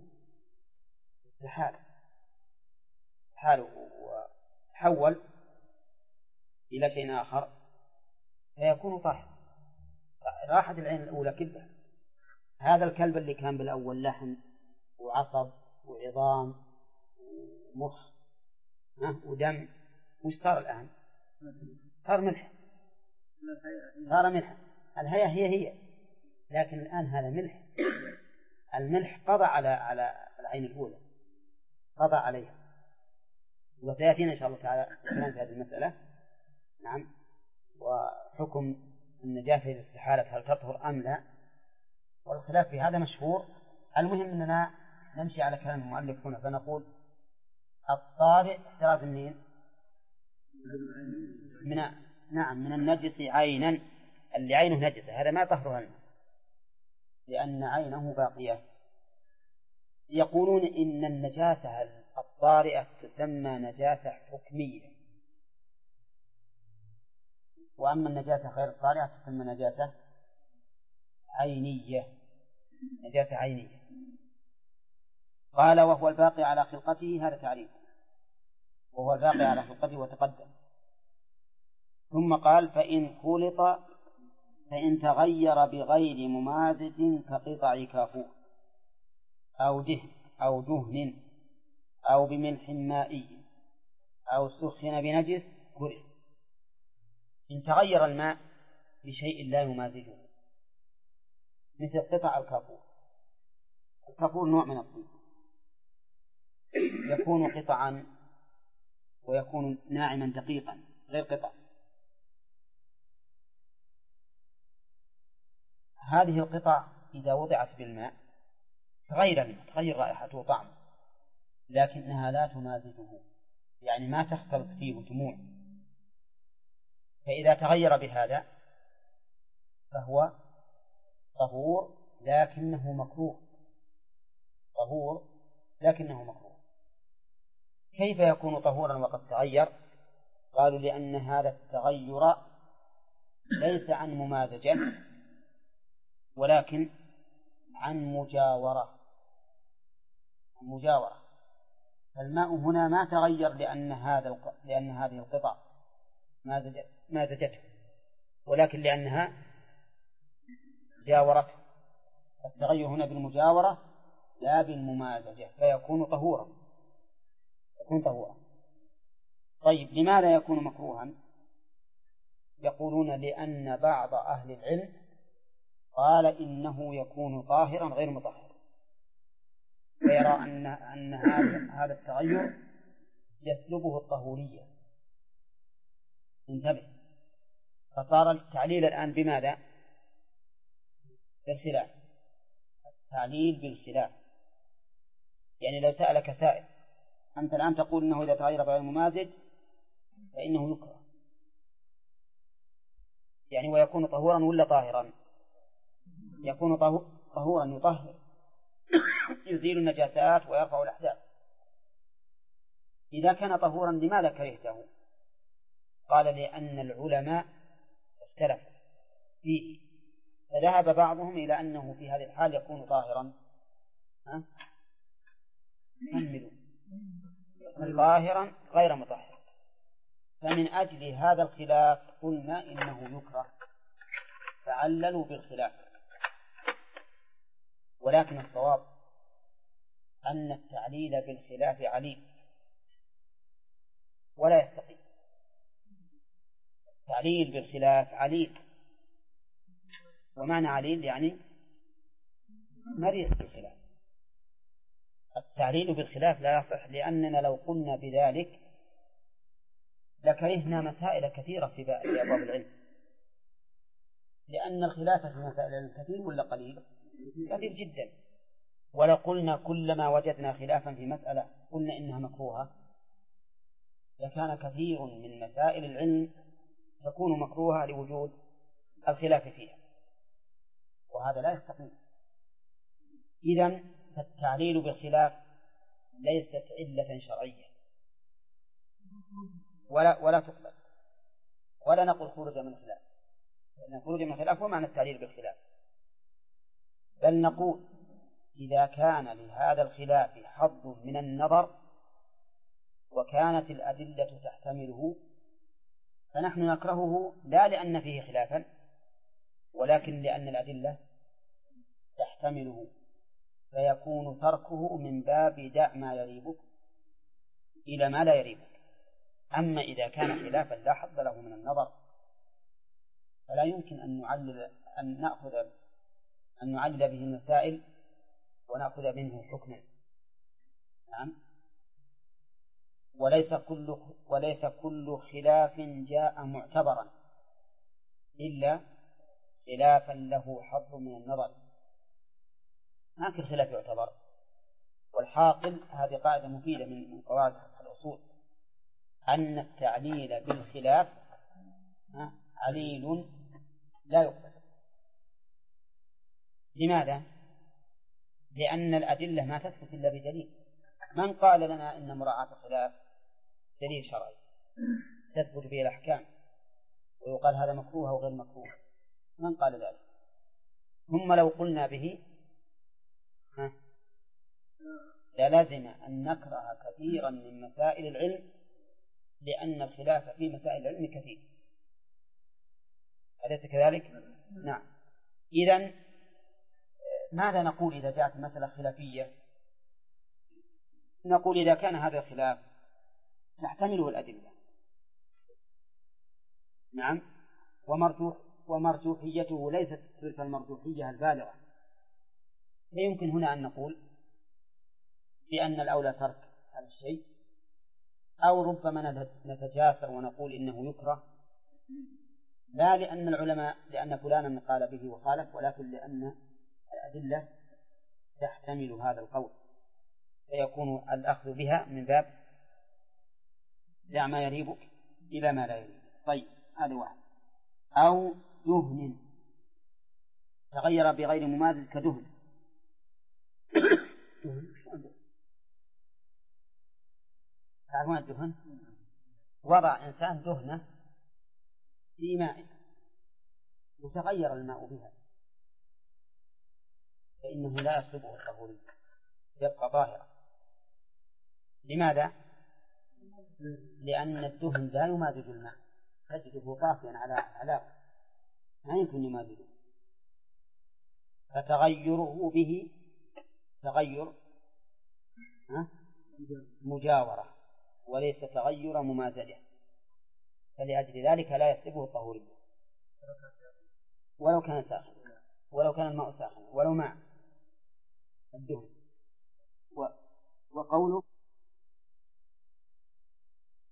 استحال وتحول إلى شيء آخر فيكون طاهرا. راحت العين الأولى كلها. هذا الكلب اللي كان بالأول لحم وعصب وعظام ومخ ودم، وش صار الآن؟ صار ملح، صار ملح. الهيئة هي لكن الآن هذا ملح. الملح قضى على العين الأولى، قضى عليها، وسيأتينا إن شاء الله تعالى الكلام في هذه المسألة. نعم، وحكم النجاسة إذا استحالت هل تطهر أم لا، والخلاف في هذا مشهور. المهم أننا نمشي على كلام المؤلف هنا فنقول الطارئ احتراز منين؟ من النجس عينا، اللي عينه نجسة هذا ما طهرها الماء لأن عينه باقية. يقولون إن النجاسة الطارئة تسمى نجاسة حكمية، وأما النجاسة غير الطارئة تسمى نجاسة عينية. نجاسة عينية. قال وهو الباقي على خلقته، هذا تعريف، وهو الباقي على خلقته وتقدم. ثم قال فإن تغير بغير ممازج كقطع كافور أو دهن أو بملح مائي أو سخن بنجس كره. إن تغير الماء بشيء لا يمازجه مثل قطع الكافور. الكافور نوع من الطين، يكون قطعا ويكون ناعما دقيقا غير قطع. هذه القطع إذا وضعت بالماء تغير رائحته وطعمه، لكنها لا تمازجه، يعني ما تختلط فيه دموع. فإذا تغير بهذا فهو طهور لكنه مكروه. طهور لكنه مكروه. كيف يكون طهورا وقد تغير؟ قالوا لأن هذا التغير ليس عن ممازجة ولكن عن مجاورة. فالماء هنا ما تغير لأن هذه القطع مازجته، ولكن لأنها جاورته. التغير هنا بالمجاورة لا بالممازجة، فيكون طهورا. طيب لماذا يكون مكروها؟ يقولون لأن بعض أهل العلم قال إنه يكون طاهرا غير مطهر، فيرى أن هذا التغير يسلبه الطهورية. انتبه، فصار التعليل الآن بماذا؟ بالخلاف. التعليل بالخلاف، يعني لو سألك سائل أنت الآن تقول إنه إذا تغير بغير ممازج فإنه يكره، يعني ويكون طهورا ولا طاهرا؟ يكون طهورا يطهر يزيل النجاسات ويرفع الأحداث. إذا كان طهورا لماذا كرهته؟ قال لأن العلماء اختلفوا فيه، فذهب بعضهم إلى أنه في هذه الحال يكون طاهرا طاهرا غير مطهر. فمن أجل هذا الخلاف قلنا إنه يكره، فعللوا بالخلاف. ولكن الصواب أن التعليل بالخلاف عليل ولا يستقيم. التعليل بالخلاف عليل، ومعنى عليل يعني مريض بالخلاف. التعليل بالخلاف لا يصح، لأننا لو قلنا بذلك لكرهنا مسائل كثيرة في أبواب العلم، لأن الخلاف في مسائل العلم كثير ولا قليل؟ كثير جدا. ولو قلنا كلما وجدنا خلافا في مسألة قلنا إنها مكروهة لكان كثير من مسائل العلم تكون مكروهة لوجود الخلاف فيها، وهذا لا يستقيم. إذن فالتعليل بالخلاف ليست علة شرعية ولا تقبل، ولا نقول خروج من الخلاف، لأن خروج من الخلاف هو معنى التعليل بالخلاف. بل نقول إذا كان لهذا الخلاف حظ من النظر وكانت الأدلة تحتمله فنحن نكرهه، لا لأن فيه خلافا ولكن لأن الأدلة تحتمله، فيكون تركه من باب دع ما يريبك إلى ما لا يريبك. أما إذا كان خلافا لا حظ له من النظر فلا يمكن أن نعلل به المسائل ونأخذ منه حكما. نعم. وليس كل خلاف جاء معتبرا إلا خلافا له حظ من النظر، ما كل خلاف يعتبر. والحاصل هذه قاعدة مفيدة من قواعد الأصول، أن التعليل بالخلاف عليل لا يقبل. لماذا؟ لأن الأدلة ما تثبت إلا بدليل. من قال لنا إن مراعاة الخلاف دليل شرعي تثبت به الأحكام ويقال هذا مكروه أو غير مكروه؟ من قال ذلك؟ ثم لو قلنا به لازم أن نكره كثيرا من مسائل العلم، لأن الخلاف في مسائل العلم كثير. أليس كذلك؟ نعم. إذن ماذا نقول إذا جاءت مسألة خلافية؟ نقول إذا كان هذا الخلاف تحتمله الأدلة، نعم، ومرجوحيته ليست تلك المرجوحية البالغة، فيمكن هنا أن نقول بأن الأولى ترك هذا الشيء، أو ربما نتجاسر ونقول إنه يكره، لا لأن فلانا قال به وخالف، ولكن لأن الأدلة تحتمل هذا القول، فيكون الأخذ بها من باب دع ما يريبك إلى ما لا يريبك. طيب، هذا واحد. أو دهن تغير بغير مماثل كدهن. تعرفون الدهن؟ وضع إنسان دهنة في ماء وتغير الماء بها فإنه لا يصلبه الطهوري، يبقى ظاهرا. لماذا؟ لأن الدهن لا يمازج الماء، تجده طافيا على علاقة، ما يمكن يمازجه، فتغيره به تغير مجاورة وليس تغير ممازجة، فلأجل ذلك لا يصلبه الطهوري ولو كان ساخن، ولو كان الماء ساخن، ولو مع الدهن. وقوله